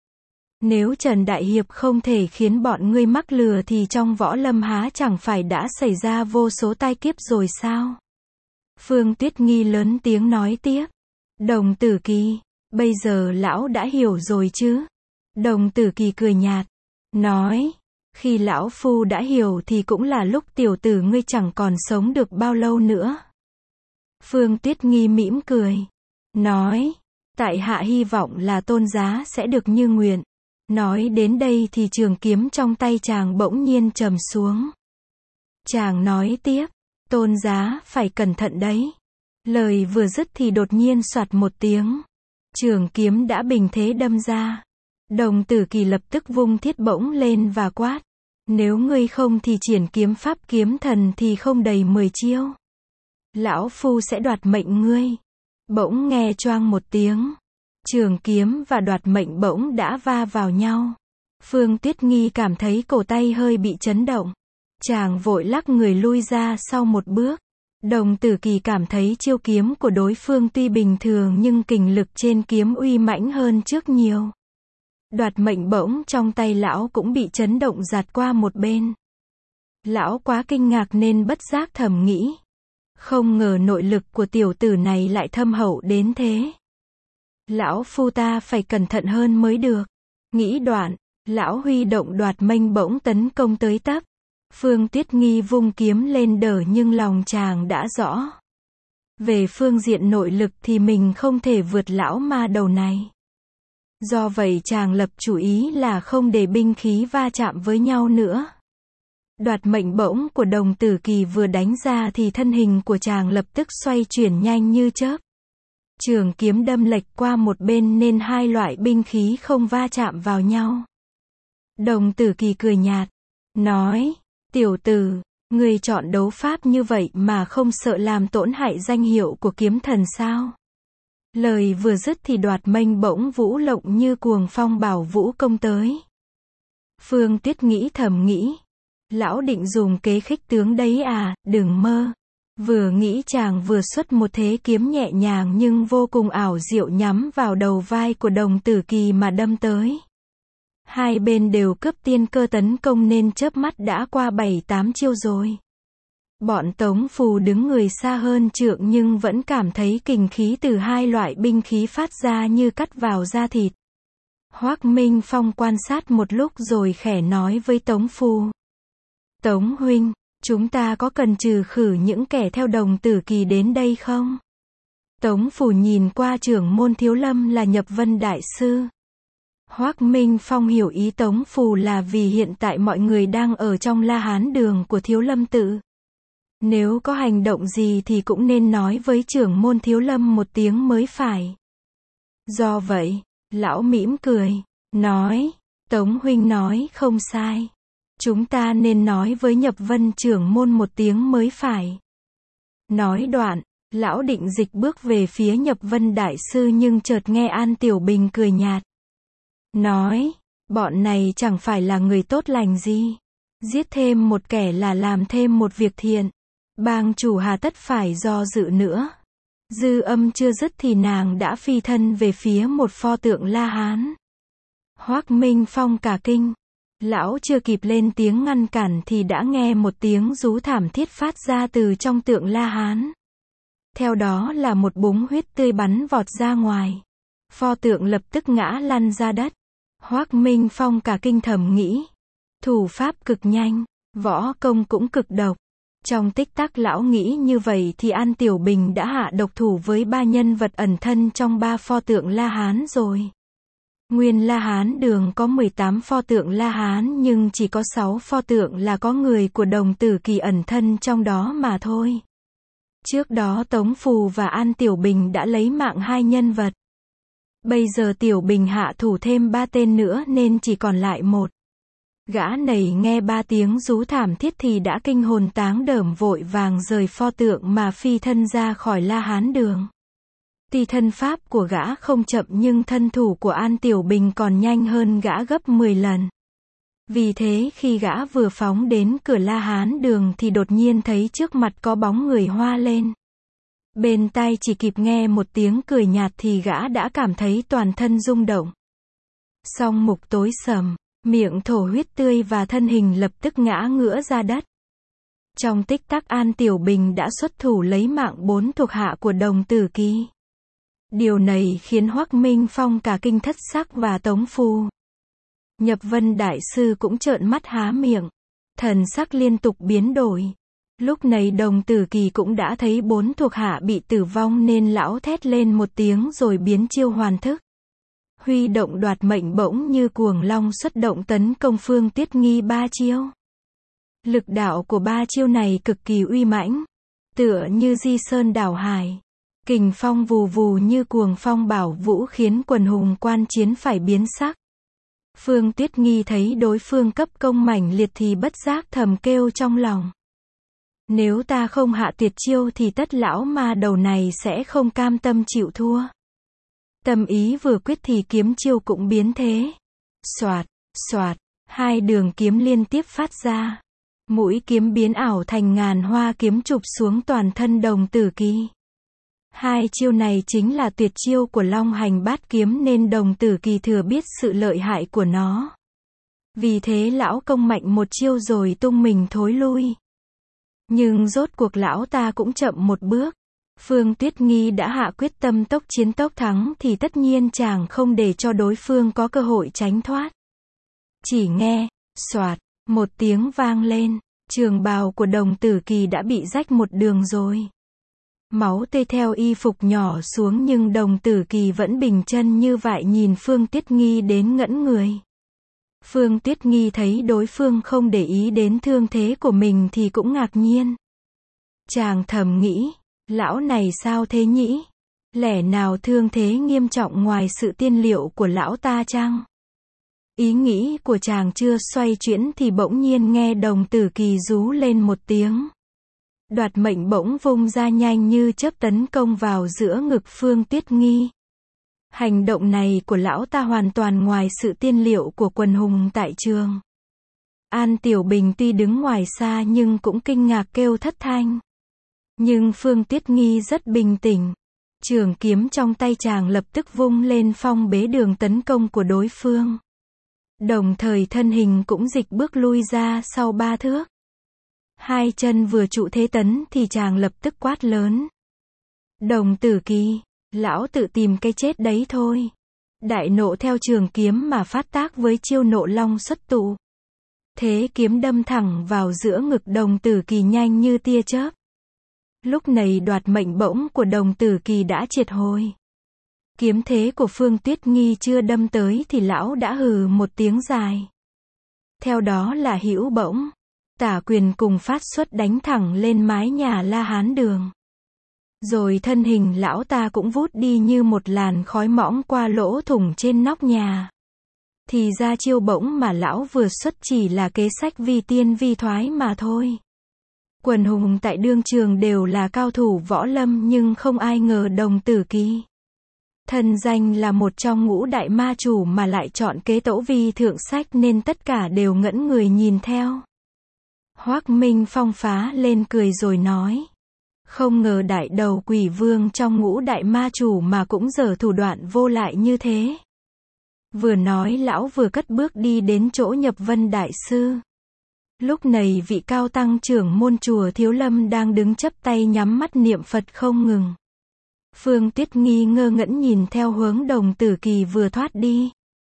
Nếu Trần Đại Hiệp không thể khiến bọn ngươi mắc lừa thì trong võ lâm há chẳng phải đã xảy ra vô số tai kiếp rồi sao? Phương Tuyết Nghi lớn tiếng nói tiếp. Đồng Tử Kỳ, bây giờ lão đã hiểu rồi chứ? Đồng Tử Kỳ cười nhạt, nói, khi lão phu đã hiểu thì cũng là lúc tiểu tử ngươi chẳng còn sống được bao lâu nữa. Phương Tuyết Nghi mỉm cười, nói, tại hạ hy vọng là tôn giá sẽ được như nguyện. Nói đến đây thì trường kiếm trong tay chàng bỗng nhiên trầm xuống. Chàng nói tiếp, tôn giá phải cẩn thận đấy. Lời vừa dứt thì đột nhiên soạt một tiếng. Trường kiếm đã bình thế đâm ra. Đồng Tử Kỳ lập tức vung thiết bổng lên và quát. Nếu ngươi không thì triển kiếm pháp kiếm thần thì không đầy 10 chiêu. Lão phu sẽ đoạt mệnh ngươi. Bỗng nghe choang một tiếng. Trường kiếm và đoạt mệnh bỗng đã va vào nhau. Phương Tuyết Nghi cảm thấy cổ tay hơi bị chấn động. Chàng vội lắc người lui ra sau một bước. Đồng Tử Kỳ cảm thấy chiêu kiếm của đối phương tuy bình thường nhưng kình lực trên kiếm uy mãnh hơn trước nhiều. Đoạt mệnh bỗng trong tay lão cũng bị chấn động giạt qua một bên. Lão quá kinh ngạc nên bất giác thầm nghĩ. Không ngờ nội lực của tiểu tử này lại thâm hậu đến thế. Lão phu ta phải cẩn thận hơn mới được. Nghĩ đoạn, lão huy động đoạt mệnh bỗng tấn công tới tấp. Phương Tuyết Nghi vung kiếm lên đỡ nhưng lòng chàng đã rõ. Về phương diện nội lực thì mình không thể vượt lão ma đầu này. Do vậy chàng lập chủ ý là không để binh khí va chạm với nhau nữa. Đoạt mệnh bổng của Đồng Tử Kỳ vừa đánh ra thì thân hình của chàng lập tức xoay chuyển nhanh như chớp. Trường kiếm đâm lệch qua một bên nên hai loại binh khí không va chạm vào nhau. Đồng Tử Kỳ cười nhạt, nói, tiểu tử, ngươi chọn đấu pháp như vậy mà không sợ làm tổn hại danh hiệu của kiếm thần sao? Lời vừa dứt thì đoạt mệnh bỗng vũ lộng như cuồng phong bảo vũ công tới. Phương Tuyết nghĩ thầm nghĩ. Lão định dùng kế khích tướng đấy à, đừng mơ. Vừa nghĩ chàng vừa xuất một thế kiếm nhẹ nhàng nhưng vô cùng ảo diệu nhắm vào đầu vai của Đồng Tử Kỳ mà đâm tới. Hai bên đều cướp tiên cơ tấn công nên chớp mắt đã qua 7-8 chiêu rồi. Bọn Tống Phù đứng người xa hơn trượng nhưng vẫn cảm thấy kình khí từ hai loại binh khí phát ra như cắt vào da thịt. Hoắc Minh Phong quan sát một lúc rồi khẽ nói với Tống Phù. Tống huynh, chúng ta có cần trừ khử những kẻ theo Đồng Tử Kỳ đến đây không? Tống Phù nhìn qua trưởng môn Thiếu Lâm là Nhập Vân Đại Sư. Hoắc Minh Phong hiểu ý Tống Phù là vì hiện tại mọi người đang ở trong La Hán đường của Thiếu Lâm tự. Nếu có hành động gì thì cũng nên nói với trưởng môn Thiếu Lâm một tiếng mới phải. Do vậy, lão mỉm cười, nói, Tống huynh nói không sai. Chúng ta nên nói với Nhập Vân trưởng môn một tiếng mới phải. Nói đoạn, lão định dịch bước về phía Nhập Vân Đại Sư nhưng chợt nghe An Tiểu Bình cười nhạt. Nói, bọn này chẳng phải là người tốt lành gì. Giết thêm một kẻ là làm thêm một việc thiện. Bang chủ hà tất phải do dự nữa. Dư âm chưa dứt thì nàng đã phi thân về phía một pho tượng La Hán. Hoắc Minh Phong cả kinh. Lão chưa kịp lên tiếng ngăn cản thì đã nghe một tiếng rú thảm thiết phát ra từ trong tượng La Hán. Theo đó là một búng huyết tươi bắn vọt ra ngoài. Pho tượng lập tức ngã lăn ra đất. Hoắc Minh Phong cả kinh thầm nghĩ. Thủ pháp cực nhanh, võ công cũng cực độc. Trong tích tắc lão nghĩ như vậy thì An Tiểu Bình đã hạ độc thủ với ba nhân vật ẩn thân trong ba pho tượng La Hán rồi. Nguyên La Hán đường có 18 pho tượng La Hán nhưng chỉ có 6 pho tượng là có người của Đồng Tử Kỳ ẩn thân trong đó mà thôi. Trước đó Tống Phù và An Tiểu Bình đã lấy mạng hai nhân vật. Bây giờ Tiểu Bình hạ thủ thêm 3 tên nữa nên chỉ còn lại một. Gã này nghe 3 tiếng rú thảm thiết thì đã kinh hồn táng đởm vội vàng rời pho tượng mà phi thân ra khỏi La Hán đường. Tuy thân pháp của gã không chậm nhưng thân thủ của An Tiểu Bình còn nhanh hơn gã gấp 10 lần. Vì thế khi gã vừa phóng đến cửa La Hán đường thì đột nhiên thấy trước mặt có bóng người hoa lên. Bên tai chỉ kịp nghe một tiếng cười nhạt thì gã đã cảm thấy toàn thân rung động. Song mục tối sầm, miệng thổ huyết tươi và thân hình lập tức ngã ngửa ra đất. Trong tích tắc An Tiểu Bình đã xuất thủ lấy mạng 4 thuộc hạ của Đồng Tử Kỳ. Điều này khiến Hoắc Minh Phong cả kinh thất sắc và Tống Phù. Nhập Vân Đại Sư cũng trợn mắt há miệng. Thần sắc liên tục biến đổi. Lúc này Đồng Tử Kỳ cũng đã thấy 4 thuộc hạ bị tử vong nên lão thét lên một tiếng rồi biến chiêu hoàn thức. Huy động đoạt mệnh bỗng như cuồng long xuất động tấn công Phương Tuyết Nghi 3 chiêu. Lực đạo của 3 chiêu này cực kỳ uy mãnh. Tựa như di sơn đảo hải. Kình phong vù vù như cuồng phong bảo vũ khiến quần hùng quan chiến phải biến sắc. Phương Tuyết Nghi thấy đối phương cấp công mãnh liệt thì bất giác thầm kêu trong lòng. Nếu ta không hạ tuyệt chiêu thì tất lão ma đầu này sẽ không cam tâm chịu thua. Tâm ý vừa quyết thì kiếm chiêu cũng biến thế. Xoạt, xoạt, 2 đường kiếm liên tiếp phát ra. Mũi kiếm biến ảo thành ngàn hoa kiếm chụp xuống toàn thân Đồng Tử Kỳ. 2 chiêu này chính là tuyệt chiêu của Long Hành Bát Kiếm nên Đồng Tử Kỳ thừa biết sự lợi hại của nó. Vì thế lão công mạnh một chiêu rồi tung mình thối lui. Nhưng rốt cuộc lão ta cũng chậm một bước. Phương Tuyết Nghi đã hạ quyết tâm tốc chiến tốc thắng thì tất nhiên chàng không để cho đối phương có cơ hội tránh thoát. Chỉ nghe, xoạt, một tiếng vang lên, trường bào của Đồng Tử Kỳ đã bị rách một đường rồi. Máu tươi theo y phục nhỏ xuống nhưng Đồng Tử Kỳ vẫn bình chân như vậy nhìn Phương Tuyết Nghi đến ngẩn người. Phương Tuyết Nghi thấy đối phương không để ý đến thương thế của mình thì cũng ngạc nhiên. Chàng thầm nghĩ, lão này sao thế nhỉ? Lẽ nào thương thế nghiêm trọng ngoài sự tiên liệu của lão ta chăng? Ý nghĩ của chàng chưa xoay chuyển thì bỗng nhiên nghe Đồng Tử Kỳ rú lên một tiếng. Đoạt mệnh bỗng vung ra nhanh như chớp tấn công vào giữa ngực Phương Tuyết Nghi. Hành động này của lão ta hoàn toàn ngoài sự tiên liệu của quần hùng tại trường. An Tiểu Bình tuy đứng ngoài xa nhưng cũng kinh ngạc kêu thất thanh. Nhưng Phương Tuyết Nghi rất bình tĩnh. Trường kiếm trong tay chàng lập tức vung lên phong bế đường tấn công của đối phương. Đồng thời thân hình cũng dịch bước lui ra sau 3 thước. 2 chân vừa trụ thế tấn thì chàng lập tức quát lớn. Đồng Tử Kỳ, lão tự tìm cái chết đấy thôi. Đại nộ theo trường kiếm mà phát tác với chiêu nộ long xuất tụ. Thế kiếm đâm thẳng vào giữa ngực Đồng Tử Kỳ nhanh như tia chớp. Lúc này đoạt mệnh bỗng của Đồng Tử Kỳ đã triệt hồi. Kiếm thế của Phương Tuyết Nghi chưa đâm tới thì lão đã hừ một tiếng dài. Theo đó là hữu bỗng. Tả quyền cùng phát xuất đánh thẳng lên mái nhà La Hán đường. Rồi thân hình lão ta cũng vút đi như một làn khói mõng qua lỗ thủng trên nóc nhà. Thì ra chiêu bỗng mà lão vừa xuất chỉ là kế sách vi tiên vi thoái mà thôi. Quần hùng tại đương trường đều là cao thủ võ lâm nhưng không ai ngờ Đồng Tử Kỳ. Thần danh là một trong ngũ đại ma chủ mà lại chọn kế tẩu vi thượng sách nên tất cả đều ngẩn người nhìn theo. Hoắc Minh Phong phá lên cười rồi nói. Không ngờ đại đầu quỷ vương trong ngũ đại ma chủ mà cũng giở thủ đoạn vô lại như thế. Vừa nói lão vừa cất bước đi đến chỗ Nhập Vân Đại Sư. Lúc này vị cao tăng trưởng môn chùa Thiếu Lâm đang đứng chắp tay nhắm mắt niệm Phật không ngừng. Phương Tuyết Nghi ngơ ngẩn nhìn theo hướng Đồng Tử Kỳ vừa thoát đi.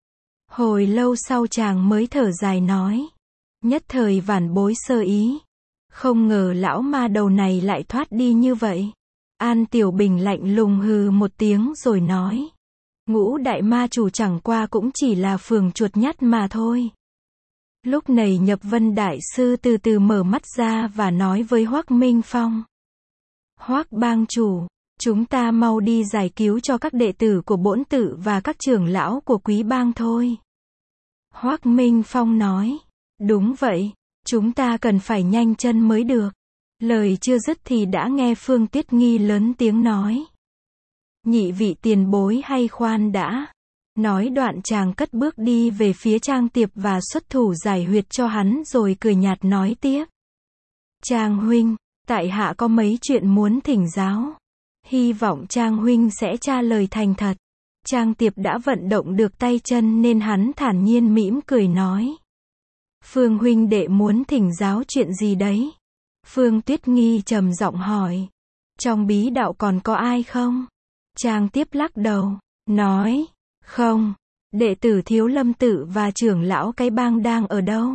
Hồi lâu sau chàng mới thở dài nói. Nhất thời vản bối sơ ý. Không ngờ lão ma đầu này lại thoát đi như vậy. An Tiểu Bình lạnh lùng hừ một tiếng rồi nói. Ngũ đại ma chủ chẳng qua cũng chỉ là phường chuột nhắt mà thôi. Lúc này Nhập Vân Đại Sư từ từ mở mắt ra và nói với Hoắc Minh Phong. Hoắc bang chủ, chúng ta mau đi giải cứu cho các đệ tử của bổn tự và các trưởng lão của quý bang thôi. Hoắc Minh Phong nói. Đúng vậy, chúng ta cần phải nhanh chân mới được. Lời chưa dứt thì đã nghe Phương Tuyết Nghi lớn tiếng nói. Nhị vị tiền bối hay khoan đã. Nói đoạn chàng cất bước đi về phía Trang Tiệp và xuất thủ giải huyệt cho hắn rồi cười nhạt nói tiếp. Trang huynh, tại hạ có mấy chuyện muốn thỉnh giáo. Hy vọng Trang huynh sẽ trả lời thành thật. Trang Tiệp đã vận động được tay chân nên hắn thản nhiên mỉm cười nói. Phương huynh đệ muốn thỉnh giáo chuyện gì đấy? Phương Tuyết Nghi trầm giọng hỏi. Trong bí đạo còn có ai không? Trang Tiếp lắc đầu, nói. Không, đệ tử Thiếu Lâm Tự và trưởng lão cái bang đang ở đâu?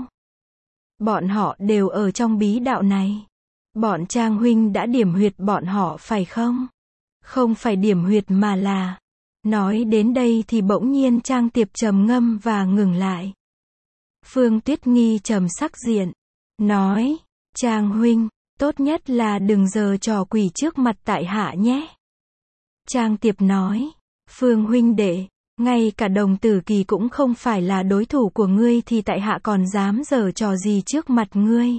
Bọn họ đều ở trong bí đạo này. Bọn Trang huynh đã điểm huyệt bọn họ phải không? Không phải điểm huyệt mà là... Nói đến đây thì bỗng nhiên Trang Tiệp trầm ngâm và ngừng lại. Phương Tuyết Nghi trầm sắc diện, nói, Trang huynh, tốt nhất là đừng giở trò quỷ trước mặt tại hạ nhé. Trang Tiệp nói, Phương huynh đệ, ngay cả Đồng Tử Kỳ cũng không phải là đối thủ của ngươi thì tại hạ còn dám giở trò gì trước mặt ngươi.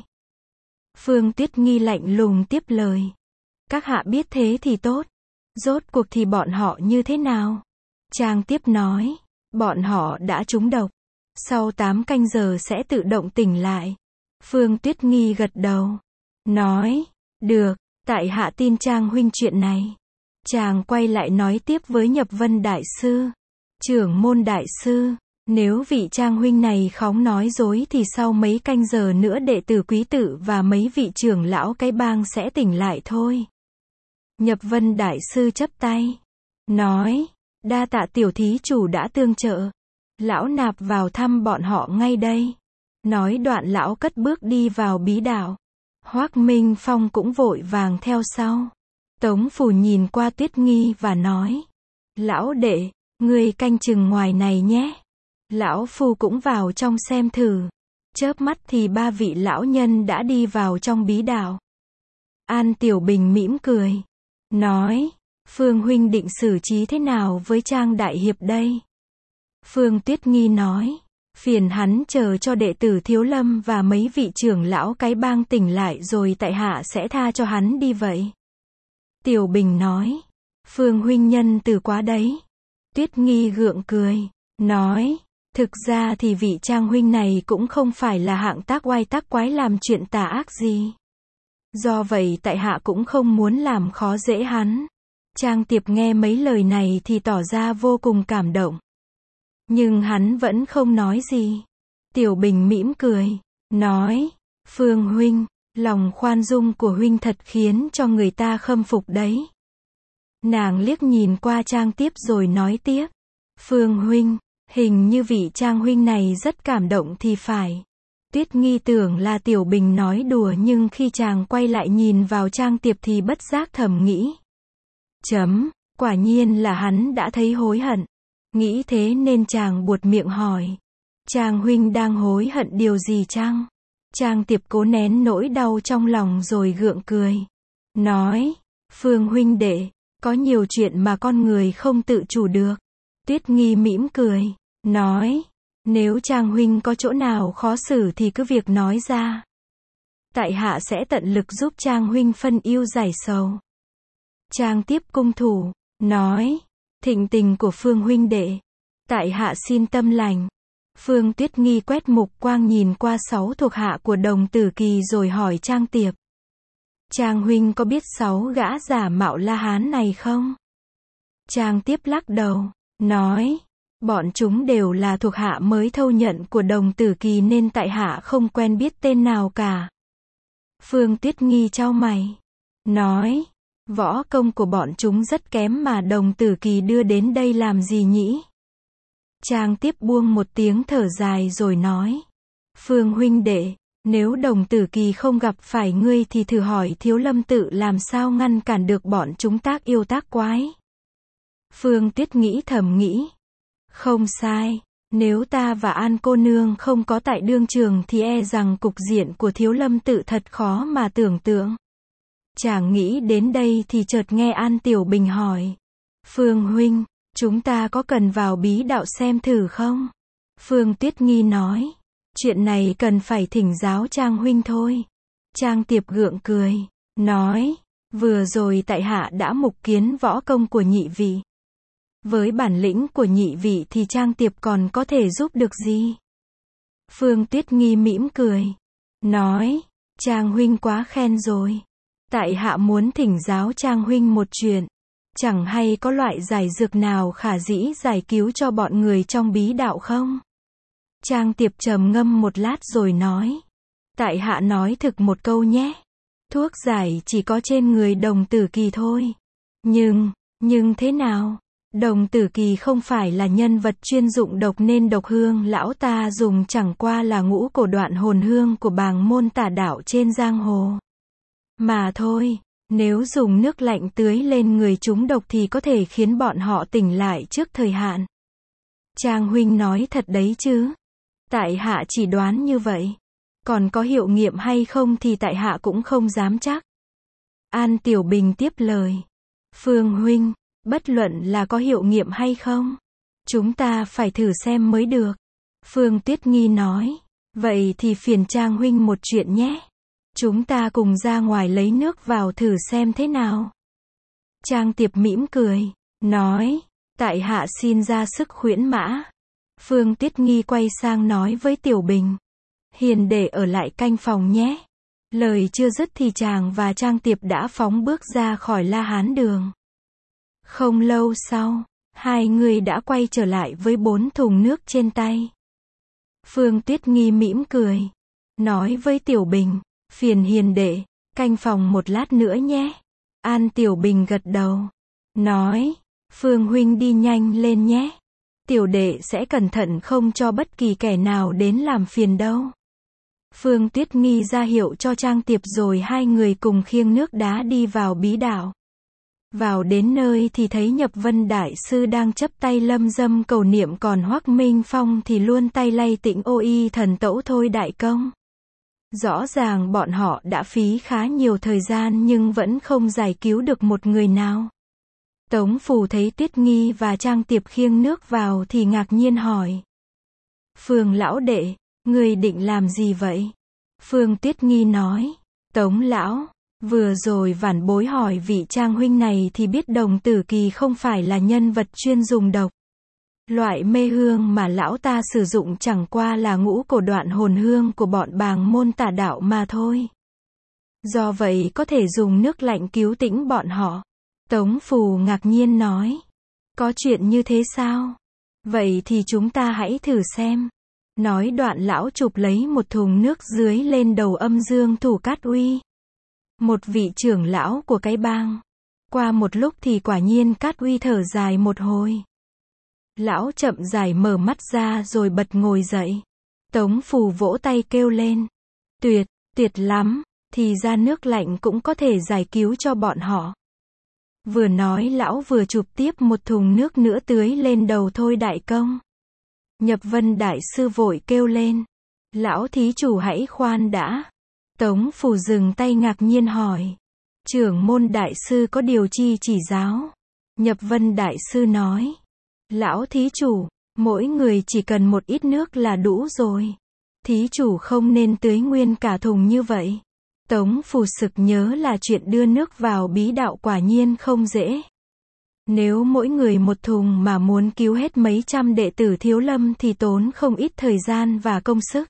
Phương Tuyết Nghi lạnh lùng tiếp lời. Các hạ biết thế thì tốt. Rốt cuộc thì bọn họ như thế nào? Trang Tiếp nói, bọn họ đã trúng độc. Sau 8 canh giờ sẽ tự động tỉnh lại. Phương Tuyết Nghi gật đầu. Nói, được, tại hạ tin Trang huynh chuyện này. Chàng quay lại nói tiếp với Nhập Vân Đại Sư. Trưởng môn Đại Sư, nếu vị Trang huynh này khóng nói dối thì sau mấy canh giờ nữa đệ tử Quý Tự và mấy vị trưởng lão cái bang sẽ tỉnh lại thôi. Nhập Vân Đại Sư chắp tay. Nói, đa tạ tiểu thí chủ đã tương trợ. Lão nạp vào thăm bọn họ ngay đây. Nói đoạn lão cất bước đi vào bí đạo. Hoắc Minh Phong cũng vội vàng theo sau. Tống Phủ nhìn qua Tuyết Nghi và nói. Lão đệ, ngươi canh chừng ngoài này nhé. Lão Phu cũng vào trong xem thử. Chớp mắt thì 3 vị lão nhân đã đi vào trong bí đạo. An Tiểu Bình mỉm cười. Nói, Phương huynh định xử trí thế nào với Trang đại hiệp đây? Phương Tuyết Nghi nói, phiền hắn chờ cho đệ tử Thiếu Lâm và mấy vị trưởng lão cái bang tỉnh lại rồi tại hạ sẽ tha cho hắn đi vậy. Tiểu Bình nói, Phương huynh nhân từ quá đấy. Tuyết Nghi gượng cười, nói, thực ra thì vị Trang huynh này cũng không phải là hạng tác oai tác quái làm chuyện tà ác gì. Do vậy tại hạ cũng không muốn làm khó dễ hắn. Trang Tiệp nghe mấy lời này thì tỏ ra vô cùng cảm động. Nhưng hắn vẫn không nói gì. Tiểu Bình mỉm cười, nói, Phương huynh, lòng khoan dung của huynh thật khiến cho người ta khâm phục đấy. Nàng liếc nhìn qua Trang Tiếp rồi nói tiếp, Phương huynh, hình như vị Trang huynh này rất cảm động thì phải. Tuyết Nghi tưởng là Tiểu Bình nói đùa nhưng khi chàng quay lại nhìn vào Trang Tiệp thì bất giác thầm nghĩ. Quả nhiên là hắn đã thấy hối hận. Nghĩ thế nên chàng buột miệng hỏi. Trang huynh đang hối hận điều gì chăng? Trang Tiệp cố nén nỗi đau trong lòng rồi gượng cười. Nói, Phương huynh đệ, có nhiều chuyện mà con người không tự chủ được. Tuyết Nghi mỉm cười, nói, nếu Trang huynh có chỗ nào khó xử thì cứ việc nói ra. Tại hạ sẽ tận lực giúp Trang huynh phân ưu giải sầu. Trang Tiếp cung thủ, nói, thịnh tình của Phương huynh đệ, tại hạ xin tâm lành. Phương Tuyết Nghi quét mục quang nhìn qua 6 thuộc hạ của Đồng Tử Kỳ rồi hỏi Trang Tiệp. Trang huynh có biết 6 gã giả mạo La Hán này không? Trang Tiếp lắc đầu, nói, bọn chúng đều là thuộc hạ mới thâu nhận của Đồng Tử Kỳ nên tại hạ không quen biết tên nào cả. Phương Tuyết Nghi chau mày, nói, võ công của bọn chúng rất kém mà Đồng Tử Kỳ đưa đến đây làm gì nhỉ? Trang Tiếp buông một tiếng thở dài rồi nói, Phương huynh đệ, nếu Đồng Tử Kỳ không gặp phải ngươi thì thử hỏi Thiếu Lâm Tự làm sao ngăn cản được bọn chúng tác yêu tác quái. Phương Tuyết nghĩ thầm nghĩ, không sai, nếu ta và An cô nương không có tại đương trường thì e rằng cục diện của Thiếu Lâm Tự thật khó mà tưởng tượng. Chàng nghĩ đến đây thì chợt nghe An Tiểu Bình hỏi, Phương huynh, chúng ta có cần vào bí đạo xem thử không? Phương Tuyết Nghi nói, chuyện này cần phải thỉnh giáo Trang huynh thôi. Trang Tiệp gượng cười, nói, vừa rồi tại hạ đã mục kiến võ công của nhị vị. Với bản lĩnh của nhị vị thì Trang Tiệp còn có thể giúp được gì? Phương Tuyết Nghi mỉm cười. Nói, Trang huynh quá khen rồi. Tại hạ muốn thỉnh giáo Trang huynh một chuyện. Chẳng hay có loại giải dược nào khả dĩ giải cứu cho bọn người trong bí đạo không? Trang Tiệp trầm ngâm một lát rồi nói. Tại hạ nói thực một câu nhé. Thuốc giải chỉ có trên người Đồng Tử Kỳ thôi. Nhưng thế nào? Đồng Tử Kỳ không phải là nhân vật chuyên dụng độc nên độc hương lão ta dùng chẳng qua là ngũ cổ đoạn hồn hương của bàng môn tà đạo trên giang hồ. Mà thôi, nếu dùng nước lạnh tưới lên người chúng độc thì có thể khiến bọn họ tỉnh lại trước thời hạn. Trang huynh nói thật đấy chứ? Tại hạ chỉ đoán như vậy. Còn có hiệu nghiệm hay không thì tại hạ cũng không dám chắc. An Tiểu Bình tiếp lời. Phương huynh, bất luận là có hiệu nghiệm hay không, chúng ta phải thử xem mới được. Phương Tuyết Nghi nói. Vậy thì phiền Trang huynh một chuyện nhé. Chúng ta cùng ra ngoài lấy nước vào thử xem thế nào. Trang Tiệp mỉm cười. Nói. Tại hạ xin ra sức khuyến mã. Phương Tuyết Nghi quay sang nói với Tiểu Bình. Hiền để ở lại canh phòng nhé. Lời chưa dứt thì chàng và Trang Tiệp đã phóng bước ra khỏi La Hán Đường. Không lâu sau, hai người đã quay trở lại với 4 thùng nước trên tay. Phương Tuyết Nghi mỉm cười. Nói với Tiểu Bình. Phiền hiền đệ, canh phòng một lát nữa nhé. An Tiểu Bình gật đầu. Nói. Phương huynh đi nhanh lên nhé. Tiểu đệ sẽ cẩn thận không cho bất kỳ kẻ nào đến làm phiền đâu. Phương Tuyết Nghi ra hiệu cho Trang Tiệp rồi hai người cùng khiêng nước đá đi vào bí đạo. Vào đến nơi thì thấy Nhập Vân Đại Sư đang chấp tay lâm dâm cầu niệm, còn Hoắc Minh Phong thì luôn tay lay Tĩnh Ô Y thần tẩu thôi đại công. Rõ ràng bọn họ đã phí khá nhiều thời gian nhưng vẫn không giải cứu được một người nào. Tống Phù thấy Tuyết Nghi và Trang Tiệp khiêng nước vào thì ngạc nhiên hỏi. Phương lão đệ, người định làm gì vậy? Phương Tuyết Nghi nói. Tống lão, vừa rồi vãn bối hỏi vị Trang huynh này thì biết Đồng Tử Kỳ không phải là nhân vật chuyên dùng độc. Loại mê hương mà lão ta sử dụng chẳng qua là ngũ cổ đoạn hồn hương của bọn bàng môn tà đạo mà thôi. Do vậy có thể dùng nước lạnh cứu tĩnh bọn họ. Tống Phù ngạc nhiên nói. Có chuyện như thế sao? Vậy thì chúng ta hãy thử xem. Nói đoạn lão chụp lấy một thùng nước dưới lên đầu Âm Dương Thủ Cát Uy. Một vị trưởng lão của cái bang. Qua một lúc thì quả nhiên Cát Uy thở dài một hồi. Lão chậm rãi mở mắt ra rồi bật ngồi dậy. Tống Phù vỗ tay kêu lên. Tuyệt lắm, thì ra nước lạnh cũng có thể giải cứu cho bọn họ. Vừa nói lão vừa chụp tiếp một thùng nước nữa tưới lên đầu thôi đại công. Nhập Vân Đại Sư vội kêu lên. Lão thí chủ hãy khoan đã. Tống Phù dừng tay ngạc nhiên hỏi. Trưởng môn Đại Sư có điều chi chỉ giáo? Nhập Vân Đại Sư nói. Lão thí chủ, mỗi người chỉ cần một ít nước là đủ rồi. Thí chủ không nên tưới nguyên cả thùng như vậy. Tống Phù sực nhớ là chuyện đưa nước vào bí đạo quả nhiên không dễ. Nếu mỗi người một thùng mà muốn cứu hết mấy trăm đệ tử Thiếu Lâm thì tốn không ít thời gian và công sức.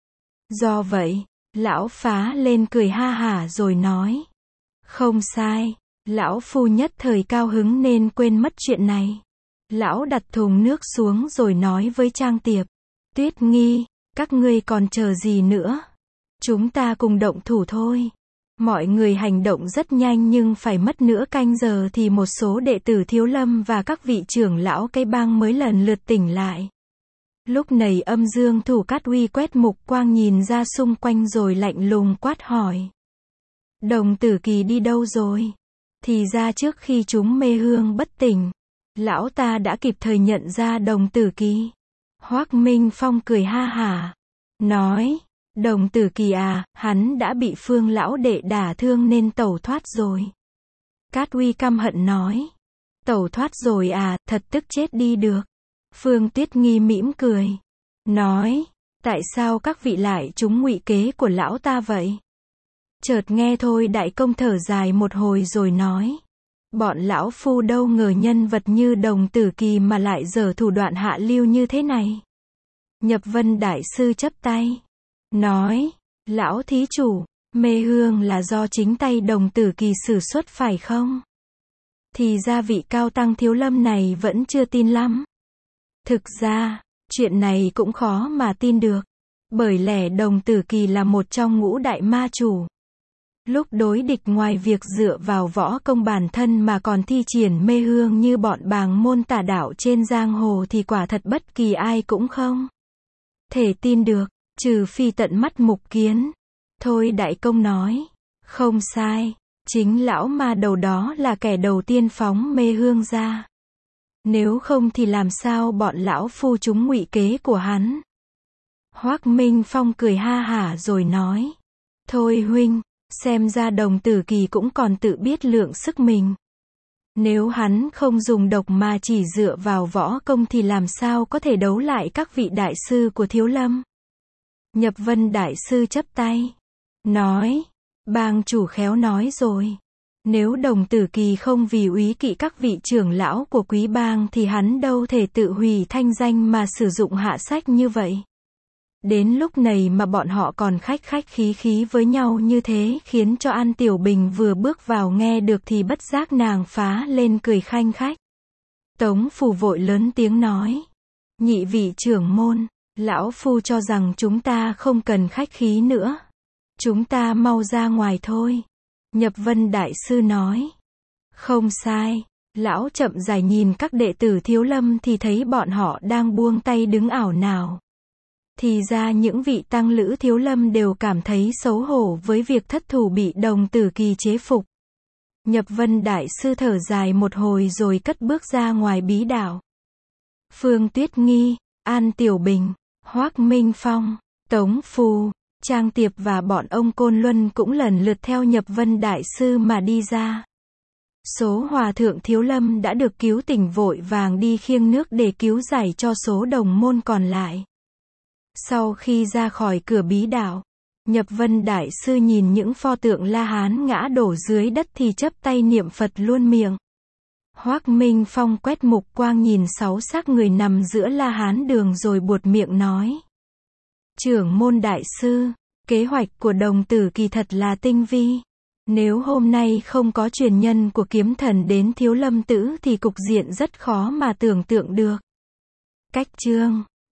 Do vậy, lão phá lên cười ha hả rồi nói. Không sai, lão phu nhất thời cao hứng nên quên mất chuyện này. Lão đặt thùng nước xuống rồi nói với Trang Tiệp. Tuyết Nghi, các ngươi còn chờ gì nữa? Chúng ta cùng động thủ thôi. Mọi người hành động rất nhanh nhưng phải mất nửa canh giờ thì một số đệ tử Thiếu Lâm và các vị trưởng lão cái bang mới lần lượt tỉnh lại. Lúc này Âm Dương Thủ Cát Uy quét mục quang nhìn ra xung quanh rồi lạnh lùng quát hỏi. Đồng Tử Kỳ đi đâu rồi? Thì ra trước khi chúng mê hương bất tỉnh, lão ta đã kịp thời nhận ra Đồng Tử Kỳ. Hoắc Minh Phong cười ha hả. Nói. Đồng Tử Kỳ à, hắn đã bị Phương lão đệ đả thương nên tẩu thoát rồi. Cát Uy căm hận nói. Tẩu thoát rồi à, thật tức chết đi được. Phương Tuyết Nghi mỉm cười. Nói. Tại sao các vị lại trúng ngụy kế của lão ta vậy? Chợt nghe thôi đại công thở dài một hồi rồi nói. Bọn lão phu đâu ngờ nhân vật như Đồng Tử Kỳ mà lại giở thủ đoạn hạ lưu như thế này. Nhập Vân Đại Sư chắp tay, nói, lão thí chủ, mê hương là do chính tay Đồng Tử Kỳ sử xuất phải không? Thì ra vị cao tăng Thiếu Lâm này vẫn chưa tin lắm. Thực ra, chuyện này cũng khó mà tin được. Bởi lẽ Đồng Tử Kỳ là một trong ngũ đại ma chủ. Lúc đối địch ngoài việc dựa vào võ công bản thân mà còn thi triển mê hương như bọn bàng môn tà đạo trên giang hồ thì quả thật bất kỳ ai cũng không thể tin được, trừ phi tận mắt mục kiến. Thôi đại công nói, không sai, chính lão ma đầu đó là kẻ đầu tiên phóng mê hương ra. Nếu không thì làm sao bọn lão phu chúng ngụy kế của hắn. Hoắc Minh Phong cười ha hả rồi nói, thôi huynh, xem ra Đồng Tử Kỳ cũng còn tự biết lượng sức mình. Nếu hắn không dùng độc mà chỉ dựa vào võ công thì làm sao có thể đấu lại các vị đại sư của Thiếu Lâm. Nhập Vân Đại Sư chắp tay, nói, bang chủ khéo nói rồi. Nếu Đồng Tử Kỳ không vì úy kỵ các vị trưởng lão của quý bang thì hắn đâu thể tự hủy thanh danh mà sử dụng hạ sách như vậy. Đến lúc này mà bọn họ còn khách khách khí khí với nhau như thế khiến cho An Tiểu Bình vừa bước vào nghe được thì bất giác nàng phá lên cười khanh khách. Tống Phù vội lớn tiếng nói, nhị vị trưởng môn, lão phu cho rằng chúng ta không cần khách khí nữa. Chúng ta mau ra ngoài thôi. Nhập Vân Đại Sư nói, không sai. Lão chậm rãi nhìn các đệ tử Thiếu Lâm thì thấy bọn họ đang buông tay đứng ảo nào. Thì ra những vị tăng lữ Thiếu Lâm đều cảm thấy xấu hổ với việc thất thủ bị Đồng Tử Kỳ chế phục. Nhập Vân Đại Sư thở dài một hồi rồi cất bước ra ngoài bí đảo. Phương Tuyết Nghi, An Tiểu Bình, Hoắc Minh Phong, Tống Phù, Trang Tiệp và bọn ông Côn Luân cũng lần lượt theo Nhập Vân Đại Sư mà đi ra. Số hòa thượng Thiếu Lâm đã được cứu tỉnh vội vàng đi khiêng nước để cứu giải cho số đồng môn còn lại. Sau khi ra khỏi cửa bí đảo, Nhập Vân Đại Sư nhìn những pho tượng La Hán ngã đổ dưới đất thì chắp tay niệm Phật luôn miệng. Hoắc Minh Phong quét mục quang nhìn 6 xác người nằm giữa La Hán đường rồi buột miệng nói. Trưởng môn đại sư, kế hoạch của Đồng Tử Kỳ thật là tinh vi. Nếu hôm nay không có truyền nhân của kiếm thần đến Thiếu Lâm Tự thì cục diện rất khó mà tưởng tượng được. Cách chương